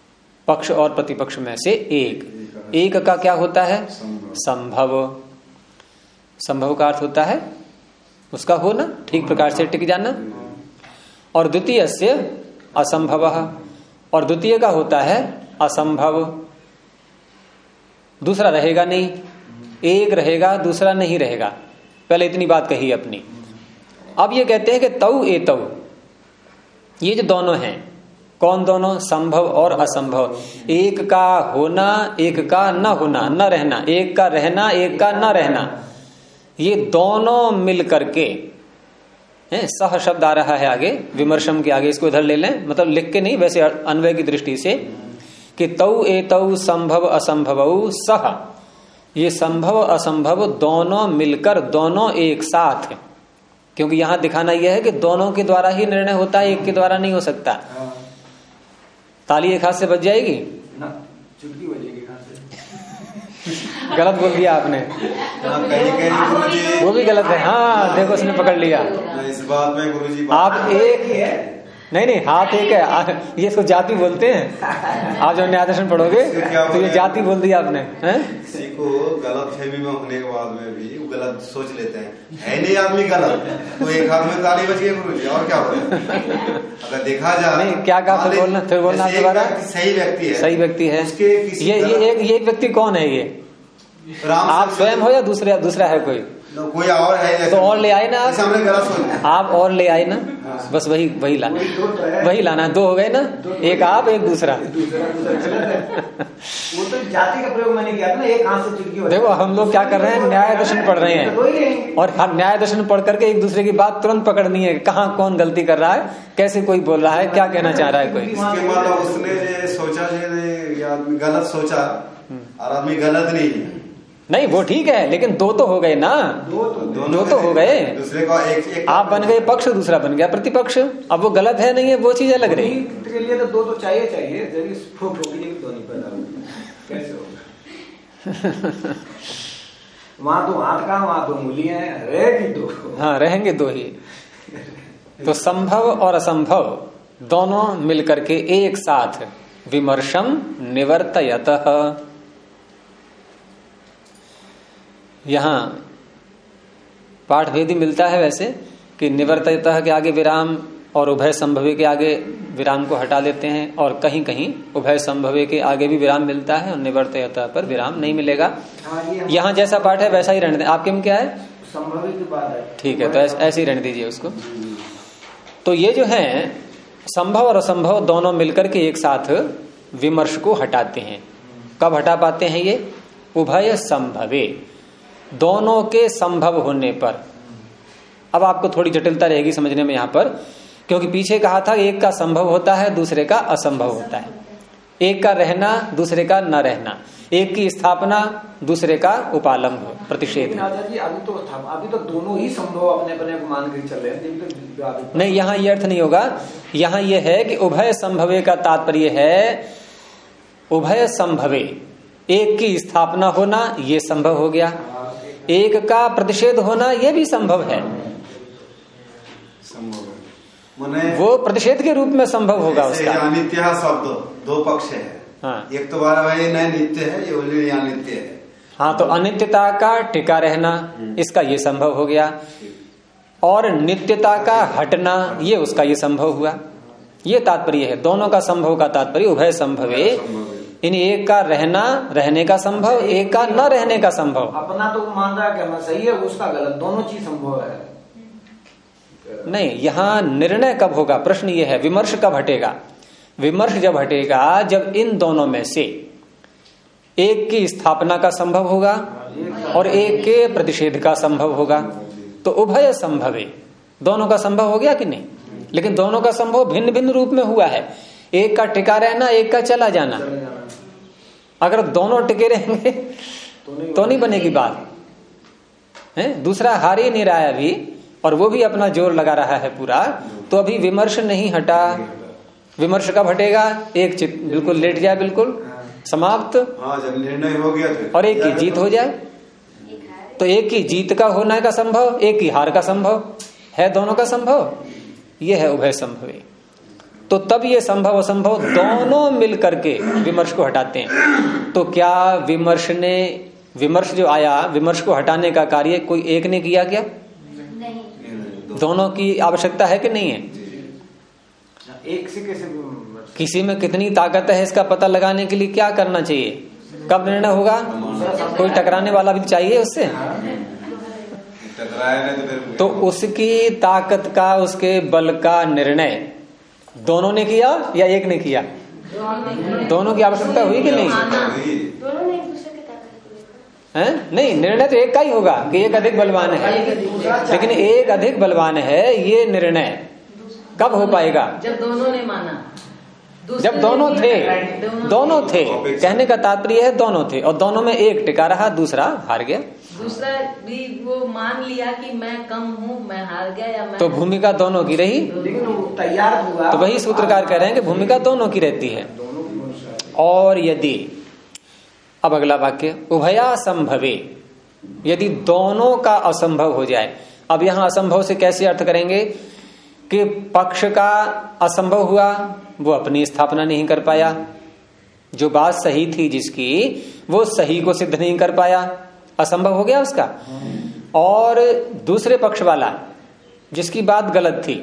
पक्ष और प्रतिपक्ष में से एक का क्या होता है? संभव। संभव का अर्थ होता है उसका होना, ठीक प्रकार से टिक जाना। और द्वितीय से असंभव, और द्वितीय का होता है असंभव, दूसरा रहेगा नहीं, एक रहेगा दूसरा नहीं रहेगा। पहले इतनी बात कही अपनी। अब ये कहते हैं कि तौ ए तौ, ये जो दोनों हैं, कौन दोनों? संभव और असंभव। एक का होना, एक का न होना, न रहना, एक का रहना, एक का न रहना, ये दोनों मिल करके सह शब्द आ रहा है आगे, विमर्शम के आगे, इसको इधर ले लें, मतलब लिख के नहीं, वैसे अन्वय की दृष्टि से, कि तौ ए तौ संभव असंभव सह, ये संभव असंभव दोनों मिलकर, दोनों एक साथ, क्योंकि यहां दिखाना यह है कि दोनों के द्वारा ही निर्णय होता है, एक के द्वारा नहीं हो सकता। ताली एक हाथ से बज जाएगी ना, चुटकी बजेगी हाथ से। गलत बोल दिया आपने, वो भी गलत है। हाँ देखो उसने पकड़ लिया। इस बात में गुरुजी आप एक है, नहीं हाथ एक है, ये इसको जाति बोलते हैं। आप जब न्याय दर्शन पढ़ोगे तो ये जाति बोल दिया आपने। किसी को गलत फहमी में होने के बाद में भी वो गलत सोच लेते हैं, है नहीं आदमी गलत, तो एक हाथ में ताली बज गई गुरुजी, और क्या हो रहा है? अगर देखा जाए नहीं, क्या कहा, फिर बोलना दोबारा। सही व्यक्ति है, सही व्यक्ति है। ये एक व्यक्ति कौन है? ये आप स्वयं हो या दूसरा है कोई? कोई और है तो और ले आए ना आप और ले आए ना, बस वही लाना। दो हो गए ना, एक आप एक दूसरा। वो तो जाति का प्रयोग मैंने किया था ना, एक हाथ से चुटकी। देखो हम लोग क्या कर रहे हैं, न्याय दर्शन पढ़ रहे हैं, और न्याय दर्शन पढ़ करके एक दूसरे की बात तुरंत पकड़नी है, कहाँ कौन गलती कर रहा है, कैसे कोई बोल रहा है, क्या कहना चाह रहा है कोई। इसके मतलब उसने सोचा गलत सोचा और आदमी गलत नहीं, वो ठीक है, लेकिन दो तो हो गए ना, दो तो हो गए। दूसरे का एक आप बन गए पक्ष, दूसरा बन गया प्रतिपक्ष। अब वो गलत है नहीं है, वो चीज अलग रही। के लिए तो दो तो चाहिए, कैसे होगा? वहां तो हाथ का, वहां तो उंगलियां हैं, रहेगी दो। हाँ रहेंगे दो ही। तो संभव और असंभव दोनों मिलकर के एक साथ विमर्शम निवर्तयतः। यहां पाठ भेदी मिलता है वैसे कि निवर्तयतः के आगे विराम और उभय संभवे के आगे विराम को हटा देते हैं, और कहीं कहीं उभय संभवे के आगे भी विराम मिलता है और निवर्तयतः पर विराम नहीं मिलेगा। यहाँ जैसा पाठ है वैसा ही रहने दें। आपके में क्या है? संभवी की बात है। ठीक है, तो ऐसे ही रहने दीजिए उसको। तो ये जो है संभव और असंभव दोनों मिलकर के एक साथ विमर्श को हटाते हैं। कब हटा पाते हैं ये? उभय संभवे, दोनों के संभव होने पर। अब आपको थोड़ी जटिलता रहेगी समझने में यहां पर, क्योंकि पीछे कहा था एक का संभव होता है, दूसरे का असंभव होता है। एक का रहना, दूसरे का न रहना, एक की स्थापना, दूसरे का उपालंब प्रतिषेध। अभी तो दोनों ही संभव अपने अपने को मान के चल रहे हैं। नहीं, यहाँ ये अर्थ नहीं होगा। यहाँ ये है कि उभय संभवे का तात्पर्य है उभय संभवे, एक की स्थापना होना ये संभव हो गया, एक का प्रतिषेध होना ये भी संभव है। वो प्रतिषेध के रूप में संभव होगा उसका। अनित्य शब्द दो पक्ष है। हाँ। एक तो बार नित्य है, ये बोले अनित्य है। हाँ, तो अनित्यता का टिका रहना इसका ये संभव हो गया, और नित्यता का हटना ये उसका ये संभव हुआ। ये तात्पर्य है दोनों का संभव का तात्पर्य उभय संभवे, इन एक का रहना, रहने का संभव, एक का न रहने का संभव। अपना तो मान रहा है कि सही है, उसका गलत, दोनों चीज संभव है। नहीं, यहाँ निर्णय कब होगा, प्रश्न ये है विमर्श कब हटेगा। विमर्श जब हटेगा जब इन दोनों में से एक की स्थापना का संभव होगा और एक के प्रतिषेध का संभव होगा। तो उभय संभवे, दोनों का संभव हो गया कि नहीं? लेकिन दोनों का संभव भिन्न भिन्न रूप में हुआ है। एक का टिका रहना, एक का चला जाना। अगर दोनों टिके रहेंगे तो नहीं बनेगी बात है। दूसरा हार ही नहीं रहा है अभी, और वो भी अपना जोर लगा रहा है पूरा, तो अभी विमर्श नहीं हटा। विमर्श कब हटेगा? एक चित्त बिल्कुल लेट जाए, बिल्कुल समाप्त, जब निर्णय हो गया तो और एक की जीत हो जाए। तो एक की जीत का होने का संभव, एक की हार का संभव है, दोनों का संभव ये है उभय संभवे। तो तब ये संभव असंभव दोनों मिल करके विमर्श को हटाते हैं। तो क्या विमर्श ने विमर्श जो आया, विमर्श को हटाने का कार्य कोई एक ने किया क्या? नहीं। दोनों की आवश्यकता है कि नहीं है? एक से कैसे? किसी में कितनी ताकत है इसका पता लगाने के लिए क्या करना चाहिए? कब निर्णय होगा? कोई टकराने वाला भी चाहिए उससे, तो उसकी ताकत का, उसके बल का निर्णय दोनों ने किया या एक ने किया? दोनों की आवश्यकता हुई कि नहीं? दोनों ने एक दूसरे की ताकत को देखा है? नहीं, निर्णय तो एक का ही होगा कि एक अधिक बलवान है, लेकिन एक अधिक बलवान है ये निर्णय कब हो पाएगा? जब दोनों ने माना, जब दोनों थे। दोनों थे, कहने का तात्पर्य है दोनों थे, और दोनों में एक टिका रहा, दूसरा हार गया। दूसरा भी वो मान लिया कि मैं कम हूँ, मैं हार गया, या मैं, तो भूमिका दोनों की रही, लेकिन वो तैयार हुआ। तो वही सूत्रकार कह रहे हैं कि भूमिका दोनों की रहती है। और यदि, अब अगला वाक्य, उभया संभवे, यदि दोनों का असंभव हो जाए। अब यहां असंभव से कैसे अर्थ करेंगे कि पक्ष का असंभव हुआ, वो अपनी स्थापना नहीं कर पाया, जो बात सही थी जिसकी, वो सही को सिद्ध नहीं कर पाया, असंभव हो गया उसका। और दूसरे पक्ष वाला जिसकी बात गलत थी,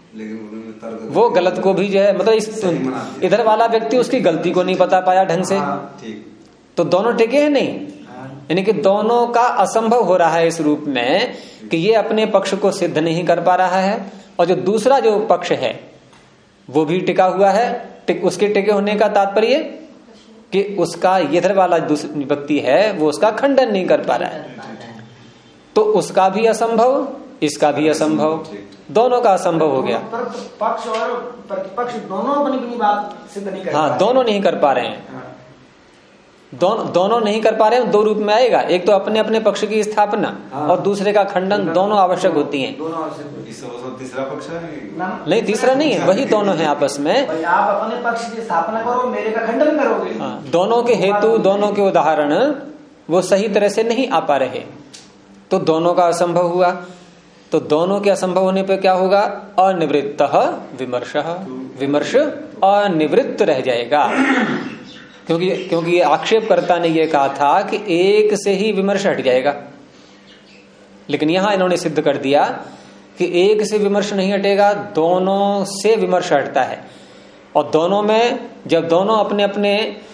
वो गलत को भी जो है, मतलब इधर वाला व्यक्ति उसकी गलती को नहीं बता पाया ढंग से, तो दोनों टिके हैं नहीं, यानी कि दोनों का असंभव हो रहा है इस रूप में कि ये अपने पक्ष को सिद्ध नहीं कर पा रहा है, और जो दूसरा जो पक्ष है वो भी टिका हुआ है। उसके टिके होने का तात्पर्य कि उसका इधर वाला व्यक्ति है वो उसका खंडन नहीं कर पा रहा है, तो उसका भी असंभव, इसका भी असंभव, दोनों का असंभव हो गया। पक्ष और प्रतिपक्ष दोनों अपनी बात सिद्ध नहीं कर पा रहे। हाँ, दोनों नहीं कर पा रहे हैं, दोनों नहीं कर पा रहे हैं। दो रूप में आएगा, एक तो अपने अपने पक्ष की स्थापना, और दूसरे का खंडन, दोनों आवश्यक होती हैं। तीसरा पक्ष है नहीं, तीसरा नहीं है, वही दोनों हैं आपस में। आप अपने पक्ष की स्थापना करो, मेरे का खंडन करोगे। हाँ, दोनों के हेतु, दोनों के उदाहरण वो सही तरह से नहीं आ पा रहे, तो दोनों का असंभव हुआ। तो दोनों के असंभव होने पे क्या होगा? अनिवृत्त विमर्श, विमर्श अनिवृत्त रह जाएगा। क्योंकि आक्षेपकर्ता ने यह कहा था कि एक से ही विमर्श हट जाएगा, लेकिन यहां इन्होंने सिद्ध कर दिया कि एक से विमर्श नहीं हटेगा, दोनों से विमर्श हटता है। और दोनों में जब दोनों अपने अपने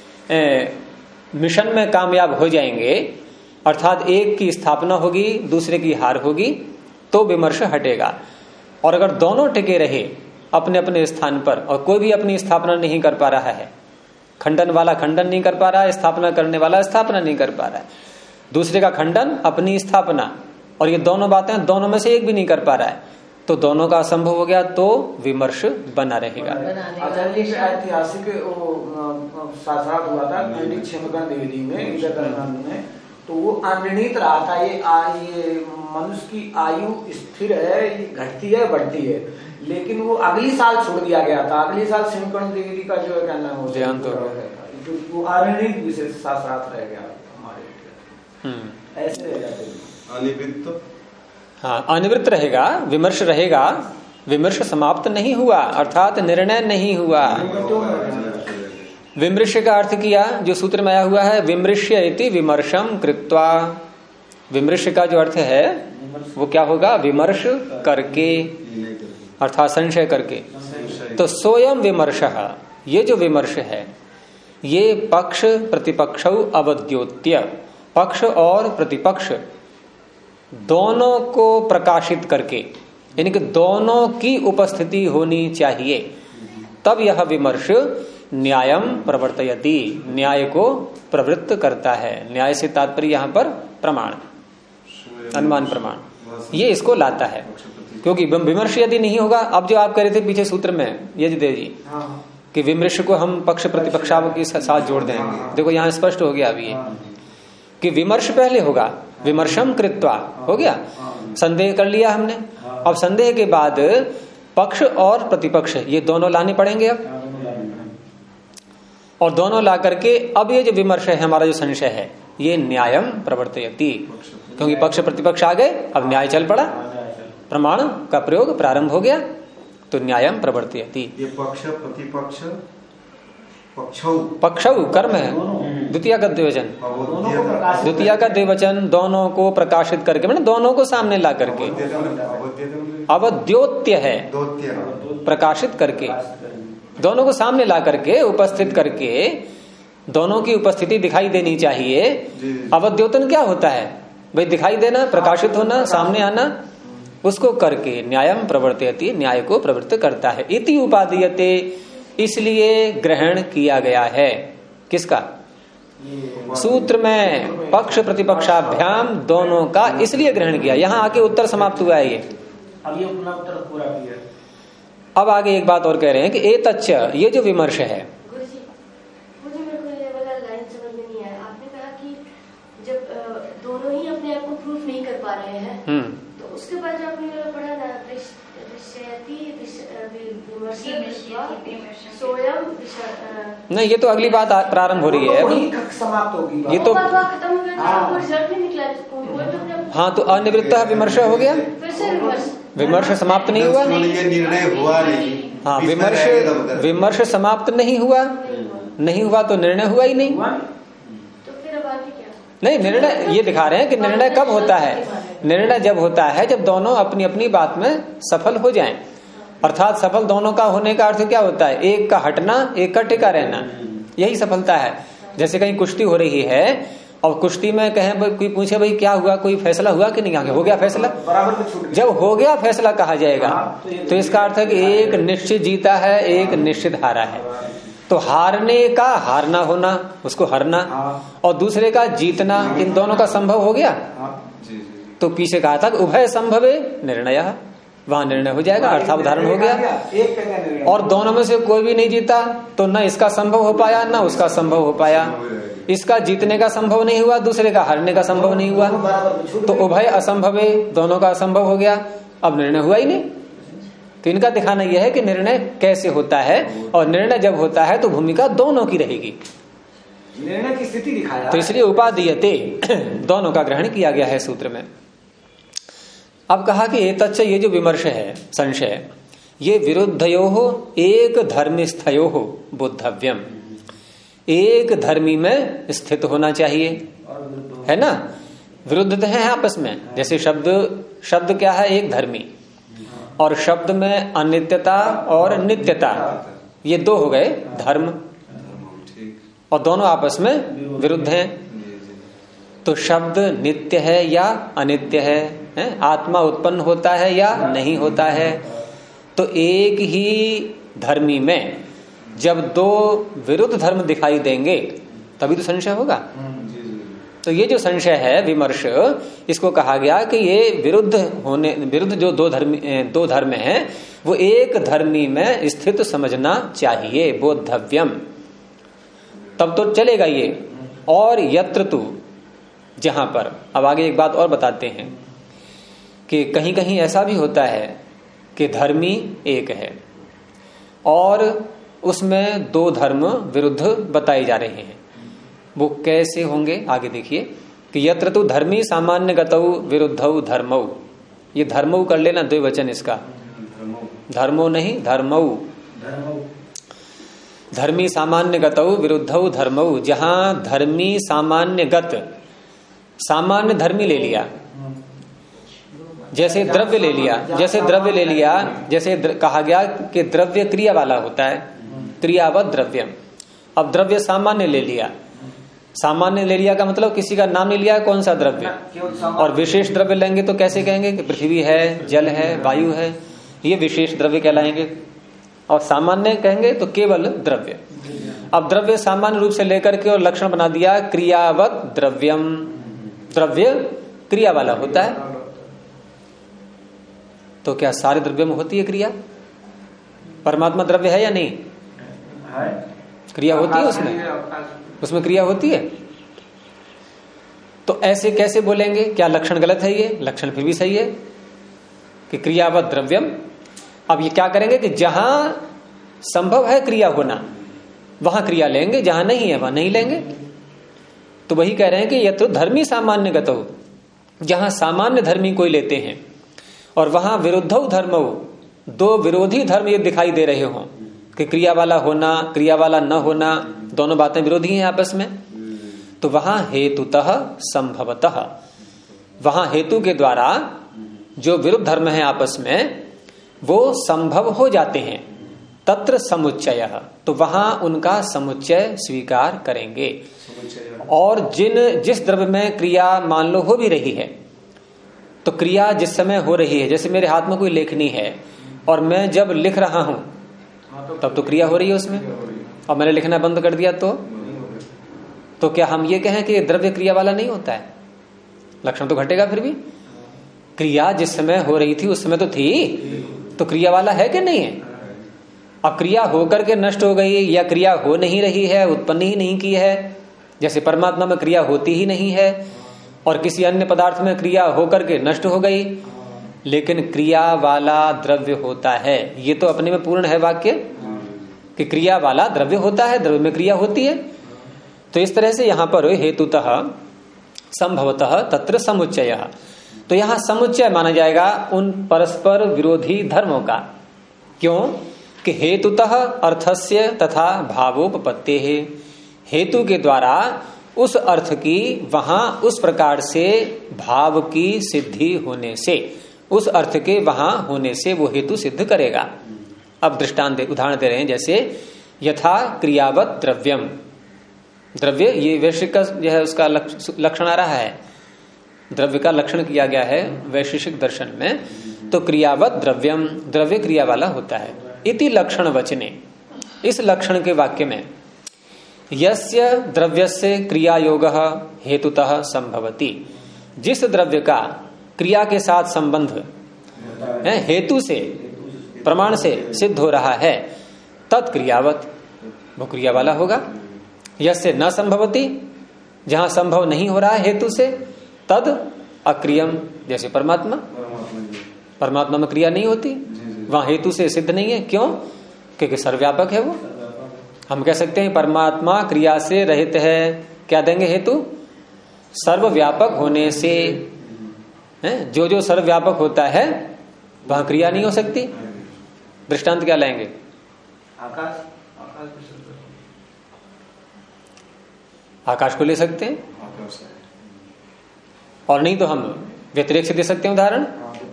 मिशन में कामयाब हो जाएंगे, अर्थात एक की स्थापना होगी, दूसरे की हार होगी, तो विमर्श हटेगा। और अगर दोनों टिके रहे अपने अपने स्थान पर, और कोई भी अपनी स्थापना नहीं कर पा रहा है, खंडन वाला खंडन नहीं कर पा रहा है, स्थापना करने वाला स्थापना नहीं कर पा रहा है, दूसरे का खंडन, अपनी स्थापना, और ये दोनों बातें दोनों में से एक भी नहीं कर पा रहा है, तो दोनों का असंभव हो गया, तो विमर्श बना रहेगा। ऐतिहासिक शास्त्रार्थ हुआ था क्षमकर्ण द्विवेदी में, तो वो अनिर्णित रहा था। ये मनुष्य की आयु स्थिर है, ये घटती है बढ़ती है, लेकिन वो अगली साल छोड़ दिया गया था। अगली साल क्षमकर्ण द्विवेदी का जो है कहना है वो अनिर्णित विशेष शास्त्रार्थ रह गया हमारे। ऐसे रह जाते अनिवृत्त, हाँ, अनिवृत्त रहेगा, विमर्श रहेगा, विमर्श समाप्त नहीं हुआ, अर्थात निर्णय नहीं हुआ। विमृश्य का अर्थ किया, जो सूत्र में आया हुआ है, विमृश्य इति विमर्शम कृत्वा। विमृश्य का जो अर्थ है वो क्या होगा? विमर्श करके, अर्थात संशय करके। तो सोयम विमर्श, ये जो विमर्श है, ये पक्ष प्रतिपक्ष अवद्योत्य, पक्ष और प्रतिपक्ष दोनों को प्रकाशित करके, यानी कि दोनों की उपस्थिति होनी चाहिए, तब यह विमर्श न्यायम प्रवर्तयति, न्याय को प्रवृत्त करता है। न्याय से तात्पर्य यहाँ पर प्रमाण, अनुमान प्रमाण, ये इसको लाता है। क्योंकि विमर्श यदि नहीं होगा, अब जो आप कह रहे थे पीछे सूत्र में यजदेव जी, कि विमर्श को हम पक्ष प्रतिपक्षाव के साथ जोड़ देंगे, देखो यहाँ स्पष्ट हो गया अभी ये कि विमर्श पहले होगा, विमर्शम कृत्वा हो गया, संदेह कर लिया हमने। अब संदेह के बाद पक्ष और प्रतिपक्ष ये दोनों लाने पड़ेंगे अब, और दोनों ला करके अब ये जो विमर्श है, हमारा जो संशय है, ये न्यायम प्रवर्तयति, क्योंकि पक्ष प्रतिपक्ष आ गए, अब न्याय चल पड़ा, प्रमाण का प्रयोग प्रारंभ हो गया, तो न्यायम प्रवर्तयति। ये पक्ष प्रतिपक्ष पक्षौ कर्म है, द्वितीय का द्विवचन, द्वितीय का द्विवचन दोनों को प्रकाशित करके, मतलब दोनों को सामने ला करके, अवद्योत्य है, प्रकाशित करके, दोनों को सामने ला करके, उपस्थित करके, दोनों की उपस्थिति दिखाई देनी चाहिए। अवद्योतन क्या होता है भाई? दिखाई देना, प्रकाशित होना, सामने आना, उसको करके न्यायम प्रवर्तयति, न्याय को प्रवृत्त करता है। इति उपादीयते, इसलिए ग्रहण किया गया है। किसका? सूत्र में पक्ष प्रतिपक्षाभ्याम दोनों का इसलिए ग्रहण किया। यहां आके उत्तर समाप्त हुआ है ये। अब ये अपना उत्तर पूरा किया। अब आगे एक बात और कह रहे हैं कि एतच्च, ये जो विमर्श है, दोनों ही अपने आप को प्रूफ नहीं कर पा रहे हैं, तो उसके बाद जो आपने पढ़ा ना, नहीं, ये तो अगली बात प्रारंभ हो रही है, समाप्त होगी ये तो खत्म हो गया, रिजल्ट नहीं निकला। हाँ, तो अनिवृत्त विमर्श हो गया, विमर्श समाप्त नहीं हुआ, ये निर्णय हुआ नहीं। हाँ, विमर्श समाप्त नहीं हुआ, नहीं हुआ तो निर्णय हुआ ही नहीं। तो फिर अब आगे क्या? नहीं, निर्णय ये दिखा रहे हैं कि निर्णय कब होता है? निर्णय जब होता है जब दोनों अपनी अपनी बात में सफल हो जाएं। अर्थात सफल दोनों का होने का अर्थ क्या होता है? एक का हटना, एक का टिका रहना, यही सफलता है। जैसे कहीं कुश्ती हो रही है और कुश्ती में कहें, कोई पूछे भाई क्या हुआ, कोई फैसला हुआ कि नहीं? हो गया फैसला, जब हो गया फैसला कहा जाएगा, तो इसका अर्थ है कि एक निश्चित जीता है, एक निश्चित हारा है। तो हारने का हारना होना, उसको हारना, और दूसरे का जीतना, इन दोनों का संभव हो गया। तो पीछे कहा था उभय संभवे निर्णय, वहां निर्णय हो जाएगा, अर्थावधारण हो गया। और दोनों में से कोई भी नहीं जीता तो न इसका संभव हो पाया न उसका संभव हो पाया। इसका जीतने का संभव नहीं हुआ, दूसरे का हारने का संभव नहीं हुआ, तो उभय असंभवे, दोनों का असंभव हो गया, अब निर्णय हुआ ही नहीं। तो इनका दिखाना यह है कि निर्णय कैसे होता है, और निर्णय जब होता है तो भूमिका दोनों की रहेगी, निर्णय की स्थिति दिखाया। तो इसलिए उपादीयते, दोनों का ग्रहण किया गया है सूत्र में। अब कहा कि एतच्च, ये जो विमर्श है, संशय, ये विरुद्धयोः एक धर्मिस्थयोः बोद्धव्यम, एक धर्मी में स्थित होना चाहिए, है ना? विरुद्ध है आपस में। जैसे शब्द क्या है? एक धर्मी, और शब्द में अनित्यता और नित्यता, ये दो हो गए धर्म, और दोनों आपस में विरुद्ध हैं। तो शब्द नित्य है या अनित्य है? आत्मा उत्पन्न होता है या नहीं होता है? तो एक ही धर्मी में जब दो विरुद्ध धर्म दिखाई देंगे तभी तो संशय होगा। तो ये जो संशय है, विमर्श, इसको कहा गया कि ये विरुद्ध जो दो धर्म हैं वो एक धर्मी में स्थित समझना चाहिए, बोद्धव्यम, तब तो चलेगा ये। और यत्र तु, जहां पर, अब आगे एक बात और बताते हैं कि कहीं कहीं ऐसा भी होता है कि धर्मी एक है और उसमें दो धर्म विरुद्ध बताए जा रहे हैं। वो कैसे होंगे आगे देखिए कि यत्र तु धर्मी सामान्य गतौ विरुद्धौ धर्मौ, ये धर्मौ कर लेना द्विवचन इसका, धर्मो नहीं धर्मौ, धर्मी सामान्य गतौ विरुद्धौ धर्मौ। जहां धर्मी सामान्य गत, सामान्य धर्मी ले लिया, जैसे द्रव्य ले लिया, जैसे कहा गया कि द्रव्य क्रिया वाला होता है, क्रियावत द्रव्यम। अब द्रव्य सामान्य ले लिया, सामान्य ले लिया का मतलब किसी का नाम ले लिया, कौन सा द्रव्य, और विशेष द्रव्य लेंगे तो कैसे कहेंगे कि पृथ्वी है, जल है, वायु है, ये विशेष द्रव्य कहलाएंगे। और सामान्य कहेंगे तो केवल द्रव्य। अब द्रव्य सामान्य रूप से लेकर के और लक्षण बना दिया क्रियावत द्रव्यम, द्रव्य क्रिया वाला होता है। तो क्या सारे द्रव्य में होती है क्रिया? परमात्मा द्रव्य है या नहीं? क्रिया होती है उसमें क्रिया होती है। तो ऐसे कैसे बोलेंगे? क्या लक्षण गलत है? ये लक्षण फिर भी सही है कि क्रियावत द्रव्यम। अब ये क्या करेंगे कि जहां संभव है क्रिया होना वहां क्रिया लेंगे, जहां नहीं है वहां नहीं लेंगे। तो वही कह रहे हैं कि यह तो धर्मी सामान्य गतौ, जहां सामान्य धर्मी कोई लेते हैं और वहां विरुद्धौ धर्मौ, दो विरोधी धर्म ये दिखाई दे रहे हो कि क्रिया वाला होना, क्रिया वाला न होना, दोनों बातें विरोधी हैं आपस में, तो वहां हेतुतः संभवतः, वहां हेतु के द्वारा जो विरुद्ध धर्म है आपस में वो संभव हो जाते हैं। तत्र समुच्चय, तो वहां उनका समुच्चय स्वीकार करेंगे। और जिस द्रव्य में क्रिया मान लो हो भी रही है, तो क्रिया जिस समय हो रही है, जैसे मेरे हाथ में कोई लेखनी है और मैं जब लिख रहा हूं तब तो क्रिया हो रही है उसमें, और मैंने लिखना बंद कर दिया तो क्या हम ये कहें कि द्रव्य क्रिया वाला नहीं होता है? लक्षण तो घटेगा। फिर भी क्रिया जिस समय हो रही थी उस समय तो थी, तो क्रिया वाला है कि नहीं है? अब क्रिया होकर के नष्ट हो गई, या क्रिया हो नहीं रही है, उत्पन्न ही नहीं की है, जैसे परमात्मा में क्रिया होती ही नहीं है और किसी अन्य पदार्थ में क्रिया होकर के नष्ट हो गई, लेकिन क्रिया वाला द्रव्य होता है। ये तो अपने में पूर्ण है वाक्य कि क्रिया वाला द्रव्य होता है, द्रव्य में क्रिया होती है। तो इस तरह से यहां पर हेतुतः संभवतः तत्र समुच्चय, तो यहां समुच्चय माना जाएगा उन परस्पर विरोधी धर्मों का। क्यों कि हेतुतः अर्थस्य तथा भावोपपत्ते है, हेतु के द्वारा उस अर्थ की वहां उस प्रकार से भाव की सिद्धि होने से, उस अर्थ के वहां होने से वो हेतु सिद्ध करेगा। अब दृष्टांत उदाहरण दे रहे हैं, जैसे यथा क्रियावत द्रव्यम, द्रव्य ये वैश्विक का जो है उसका लक्षण आ रहा है, द्रव्य का लक्षण किया गया है वैशेषिक दर्शन में। तो क्रियावत द्रव्यम, द्रव्य क्रिया वाला होता है। इति लक्षण वचने, इस लक्षण के वाक्य में यस्य द्रव्यस्य क्रिया योगः हेतुतः संभवति, जिस द्रव्य का क्रिया के साथ संबंध है हेतु से प्रमाण से सिद्ध हो रहा है, तत्क्रियावत, वो क्रिया वाला होगा। यस्य न संभवति, जहां संभव नहीं हो रहा है हेतु से, तद अक्रियम, जैसे परमात्मा में क्रिया नहीं होती, वहां हेतु से सिद्ध नहीं है। क्यों? क्योंकि सर्वव्यापक है वो। हम कह सकते हैं परमात्मा क्रिया से रहित है, क्या देंगे हेतु? सर्वव्यापक होने से, जो जो सर्वव्यापक होता है वहां क्रिया नहीं हो सकती। दृष्टांत क्या लाएंगे? आकाश को ले सकते हैं, और नहीं तो हम व्यतिरेक से दे सकते हैं उदाहरण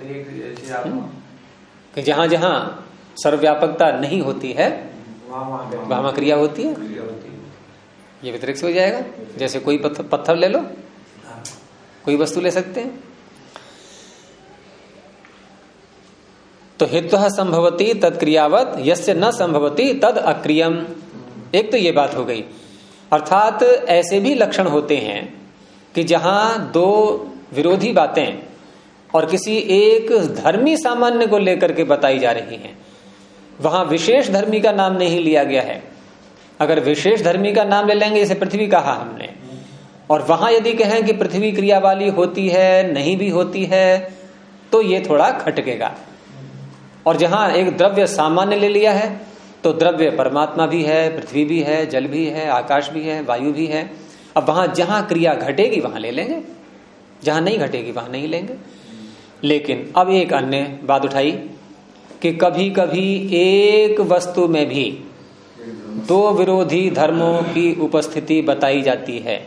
कि जहां जहां सर्वव्यापकता नहीं होती है वहां क्रिया होती है, ये व्यतिरेक से हो जाएगा। जैसे कोई पत्थर ले लो, कोई वस्तु ले सकते हैं। तो हेतुः संभवति तत्क्रियावत, यस्य न संभवति तद अक्रियम। एक तो ये बात हो गई। अर्थात ऐसे भी लक्षण होते हैं कि जहां दो विरोधी बातें और किसी एक धर्मी सामान्य को लेकर के बताई जा रही हैं, वहां विशेष धर्मी का नाम नहीं लिया गया है। अगर विशेष धर्मी का नाम ले लेंगे, जैसे पृथ्वी कहा हमने, और वहां यदि कहें कि पृथ्वी क्रिया वाली होती है, नहीं भी होती है, तो ये थोड़ा खटकेगा। और जहां एक द्रव्य सामान्य ले लिया है, तो द्रव्य परमात्मा भी है, पृथ्वी भी है, जल भी है, आकाश भी है, वायु भी है। अब वहां जहां क्रिया घटेगी वहां ले लेंगे, जहां नहीं घटेगी वहां नहीं लेंगे। लेकिन अब एक अन्य बात उठाई कि कभी कभी एक वस्तु में भी दो विरोधी धर्मों की उपस्थिति बताई जाती है,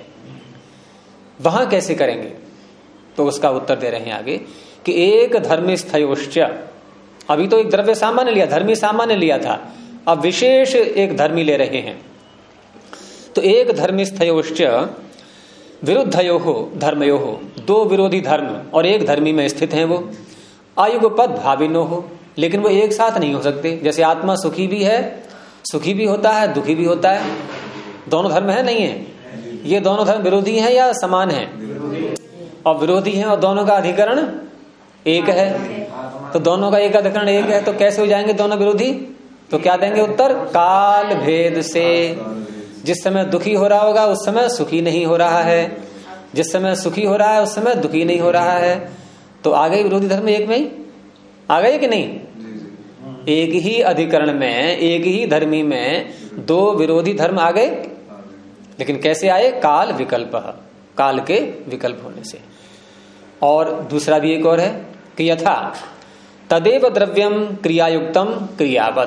वहां कैसे करेंगे? तो उसका उत्तर दे रहे हैं आगे कि एक धर्मिस्थयोश्च, अभी तो एक द्रव्य सामान्य लिया, धर्मी सामान्य लिया था, अब विशेष एक धर्मी ले रहे हैं। तो एक धर्मिस्थयोश्च विरुद्धयोः धर्मयोः, दो विरोधी धर्म और एक धर्मी में स्थित हैं, वो आयुगपद भाविनो हो, लेकिन वो एक साथ नहीं हो सकते। जैसे आत्मा सुखी भी है, सुखी भी होता है, दुखी भी होता है, दोनों धर्म है नहीं है? ये दोनों धर्म विरोधी हैं या समान हैं? और विरोधी हैं और दोनों का अधिकरण एक है, तो दोनों का एक अधिकरण एक है, तो कैसे हो जाएंगे दोनों विरोधी? तो क्या देंगे उत्तर? काल भेद से। जिस समय दुखी हो रहा होगा उस समय सुखी नहीं हो रहा है, जिस समय सुखी हो रहा है उस समय दुखी नहीं हो रहा है, तो आ गए विरोधी धर्म एक में ही आ गए कि नहीं? एक ही अधिकरण में, एक ही धर्मी में दो विरोधी धर्म आ गए, लेकिन कैसे आए? काल विकल्प, काल के विकल्प होने से। और दूसरा भी एक और है कि यथा तदेव द्रव्यम क्रियायुक्तम क्रियावत,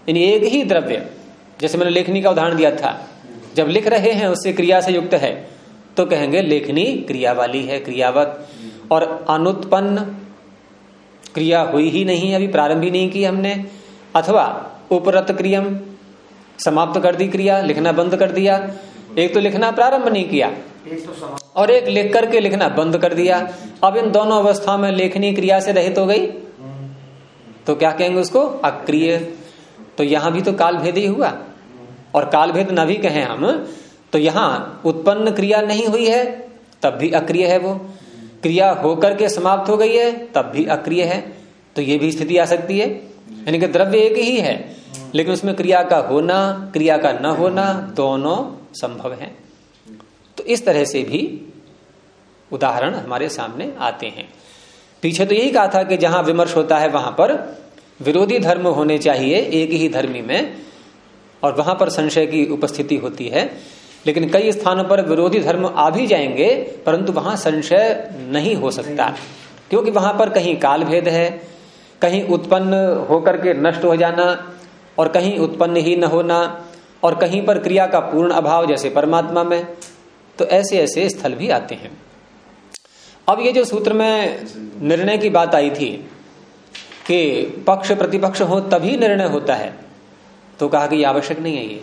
यानी एक ही द्रव्य, जैसे मैंने लेखनी का उदाहरण दिया था, जब लिख रहे हैं उससे क्रिया से युक्त है तो कहेंगे लेखनी क्रिया वाली है, क्रियावत। और अनुत्पन्न, क्रिया हुई ही नहीं, अभी प्रारंभ ही नहीं की हमने, अथवा उपरत क्रियम, समाप्त कर दी क्रिया, लिखना बंद कर दिया। एक तो लिखना प्रारंभ नहीं किया और एक लिख करके लिखना बंद कर दिया। अब इन दोनों अवस्था में लेखनी क्रिया से रहित हो गई तो क्या कहेंगे उसको? अक्रिय। तो यहां भी तो काल भेद ही हुआ, और काल भेद न भी कहें हम तो यहां उत्पन्न क्रिया नहीं हुई है तब भी अक्रिय है वो, क्रिया होकर के समाप्त हो गई है तब भी अक्रिय है। तो ये भी स्थिति आ सकती है, यानी कि द्रव्य एक ही है लेकिन उसमें क्रिया का होना क्रिया का न होना दोनों संभव है। तो इस तरह से भी उदाहरण हमारे सामने आते हैं। पीछे तो यही कहा था कि जहां विमर्श होता है वहां पर विरोधी धर्म होने चाहिए एक ही धर्मी में, और वहां पर संशय की उपस्थिति होती है। लेकिन कई स्थानों पर विरोधी धर्म आ भी जाएंगे परंतु वहां संशय नहीं हो सकता, क्योंकि वहां पर कहीं काल भेद है, कहीं उत्पन्न होकर के नष्ट हो जाना और कहीं उत्पन्न ही न होना, और कहीं पर क्रिया का पूर्ण अभाव जैसे परमात्मा में। तो ऐसे ऐसे स्थल भी आते हैं। अब ये जो सूत्र में निर्णय की बात आई थी कि पक्ष प्रतिपक्ष हो तभी निर्णय होता है, तो कहा कि ये आवश्यक नहीं है, ये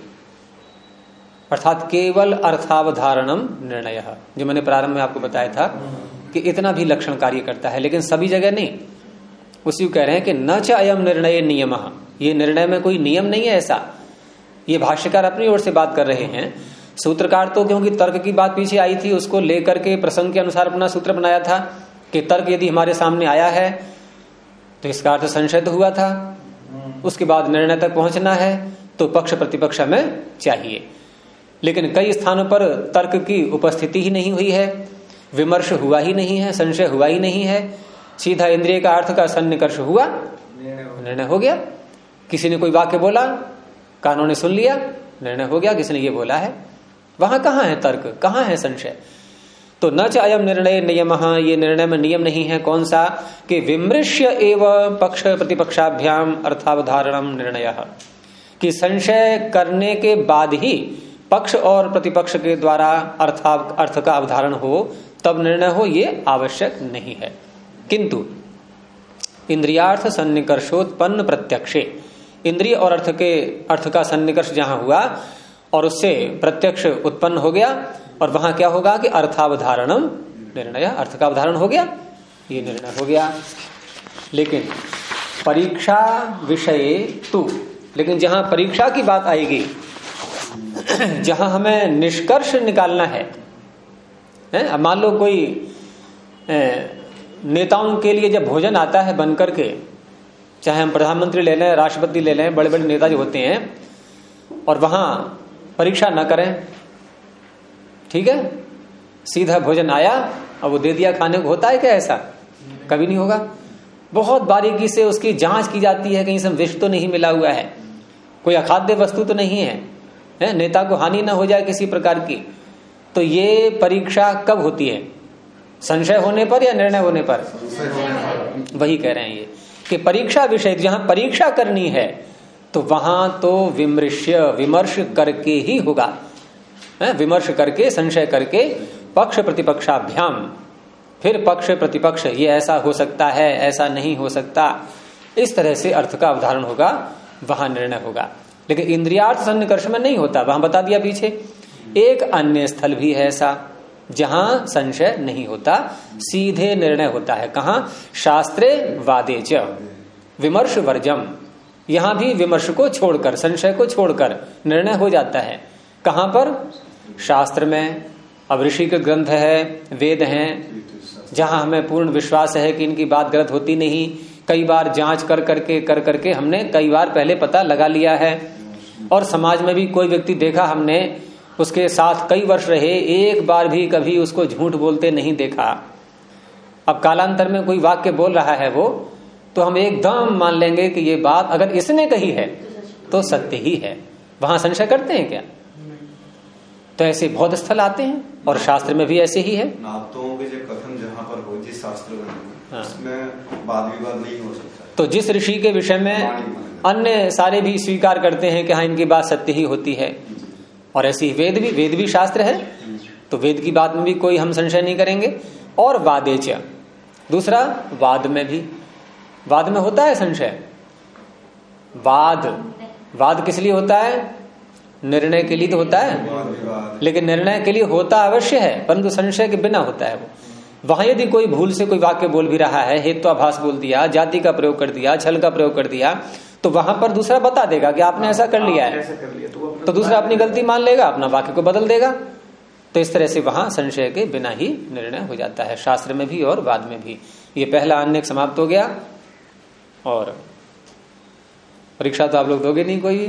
अर्थात केवल अर्थावधारणम निर्णय, जो मैंने प्रारंभ में आपको बताया था कि इतना भी लक्षण कार्य करता है, लेकिन सभी जगह नहीं। उसी को कह रहे हैं कि न च अयम निर्णय नियम, ये निर्णय में कोई नियम नहीं है ऐसा। ये भाष्यकार अपनी ओर से बात कर रहे हैं। सूत्रकार तो क्योंकि तर्क की बात पीछे आई थी उसको लेकर के प्रसंग के अनुसार अपना सूत्र बनाया था कि तर्क यदि हमारे सामने आया है तो इसका अर्थ संशय तो हुआ था, उसके बाद निर्णय तक पहुंचना है तो पक्ष प्रतिपक्ष में चाहिए। लेकिन कई स्थानों पर तर्क की उपस्थिति ही नहीं हुई है, विमर्श हुआ ही नहीं है, संशय हुआ ही नहीं है, सीधा इंद्रिय का अर्थ का सन्निकर्ष हुआ, निर्णय हो गया। किसी ने कोई वाक्य बोला, कानों ने सुन लिया, निर्णय हो गया, किसी ने ये बोला है। वहां कहां है तर्क, कहां है संशय? तो न च अयम निर्णय नियम, ये निर्णय में नियम नहीं है। कौन सा? कि विमृश्य एव पक्ष प्रतिपक्षाभ्याम अर्थावधारणम निर्णय, कि संशय करने के बाद ही पक्ष और प्रतिपक्ष के द्वारा अर्थ का अवधारण हो तब निर्णय हो, ये आवश्यक नहीं है। किंतु इंद्रियार्थ सन्निकर्षोत्पन्न प्रत्यक्षे, इंद्रिय और अर्थ का सन्निकर्ष जहां हुआ और उससे प्रत्यक्ष उत्पन्न हो गया, और वहां क्या होगा कि अर्थावधारणम निर्णय, अर्थ का अवधारण हो गया, ये निर्णय हो गया। लेकिन परीक्षा विषय तु, लेकिन जहां परीक्षा की बात आएगी, जहां हमें निष्कर्ष निकालना है, अब मान लो कोई नेताओं के लिए जब भोजन आता है बन करके, चाहे हम प्रधानमंत्री ले लें, राष्ट्रपति ले लें, बड़े बड़े नेता जो होते हैं, और वहां परीक्षा न करें, ठीक है, सीधा भोजन आया और वो दे दिया खाने को, होता है क्या ऐसा? कभी नहीं होगा। बहुत बारीकी से उसकी जांच की जाती है, कहीं से विष तो नहीं मिला हुआ है, कोई अखाद्य वस्तु तो नहीं है, नेता को हानि ना हो जाए किसी प्रकार की। तो ये परीक्षा कब होती है? संशय होने पर या निर्णय होने पर? वही कह रहे हैं ये कि परीक्षा विषय, जहां परीक्षा करनी है तो वहां तो विमर्श करके ही होगा, विमर्श करके, संशय करके, पक्ष प्रतिपक्षाभ्याम, फिर पक्ष प्रतिपक्ष, ये ऐसा हो सकता है, ऐसा नहीं हो सकता, इस तरह से अर्थ का अवधारण होगा, वहां निर्णय होगा। लेकिन इंद्रियार्थ सन्निकर्ष में नहीं होता, वहां बता दिया पीछे। एक अन्य स्थल भी है ऐसा जहां संशय नहीं होता, सीधे निर्णय होता है। कहां? शास्त्रे वादे च विमर्श वर्जम, यहां भी विमर्श को छोड़कर, संशय को छोड़कर निर्णय हो जाता है। कहां पर? शास्त्र में। अब ऋषि के ग्रंथ है, वेद हैं, जहां हमें पूर्ण विश्वास है कि इनकी बात गलत होती नहीं, कई बार जांच कर करके हमने कई बार पहले पता लगा लिया है, और समाज में भी कोई व्यक्ति देखा हमने, उसके साथ कई वर्ष रहे, एक बार भी कभी उसको झूठ बोलते नहीं देखा। अब कालांतर में कोई वाक्य बोल रहा है वो, तो हम एकदम मान लेंगे कि ये बात अगर इसने कही है तो सत्य ही है। वहां संशय करते हैं क्या? तो ऐसे बहुत स्थल आते हैं, और शास्त्र में भी ऐसे ही है। नातों के जो कथन जहां पर हो शास्त्र में, उसमें वाद विवाद नहीं हो सकता। तो जिस ऋषि के विषय में अन्य सारे भी स्वीकार करते हैं कि हाँ इनकी बात सत्य ही होती है। और ऐसी ही वेद भी शास्त्र है, तो वेद की बात में भी कोई हम संशय नहीं करेंगे। और वादेच, दूसरा वाद में भी, वाद में होता है संशय। वाद किस लिए होता है? निर्णय के लिए तो होता है, लेकिन निर्णय के लिए होता अवश्य है, परंतु संशय के बिना होता है वो। वहां यदि कोई भूल से कोई वाक्य बोल भी रहा है, हेत्वाभास बोल दिया, जाति का प्रयोग कर दिया, छल का प्रयोग कर दिया, तो वहां पर दूसरा बता देगा कि आपने ऐसा कर लिया है, तो दूसरा अपनी गलती मान लेगा, अपना वाक्य को बदल देगा। तो इस तरह से वहां संशय के बिना ही निर्णय हो जाता है, शास्त्र में भी और वाद में भी। ये पहला अन्य समाप्त हो गया। और परीक्षा तो आप लोग दोगे नहीं कोई,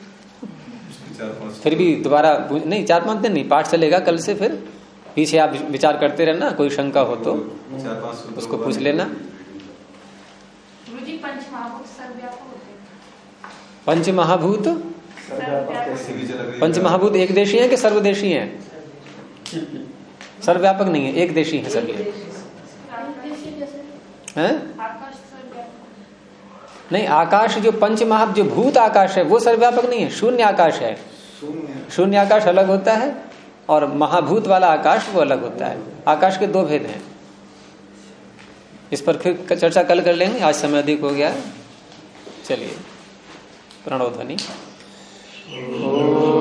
फिर भी दोबारा नहीं, 4-5 दिन नहीं, पाठ चलेगा कल से, फिर पीछे आप विचार करते रहना, कोई शंका हो तो उसको पूछ लेना। पंच महाभूत एक देशी है कि सर्वदेशी है? सर्वव्यापक नहीं है, एक देशी है सब ये। नहीं, आकाश जो पंच महा जो भूत आकाश है वो सर्वव्यापक नहीं है, शून्य आकाश है। शून्य आकाश अलग होता है और महाभूत वाला आकाश वो अलग होता है। आकाश के 2 भेद हैं। इस पर फिर चर्चा कल कर लेंगे, आज समय अधिक हो गया है। चलिए, प्रणव ध्वनि।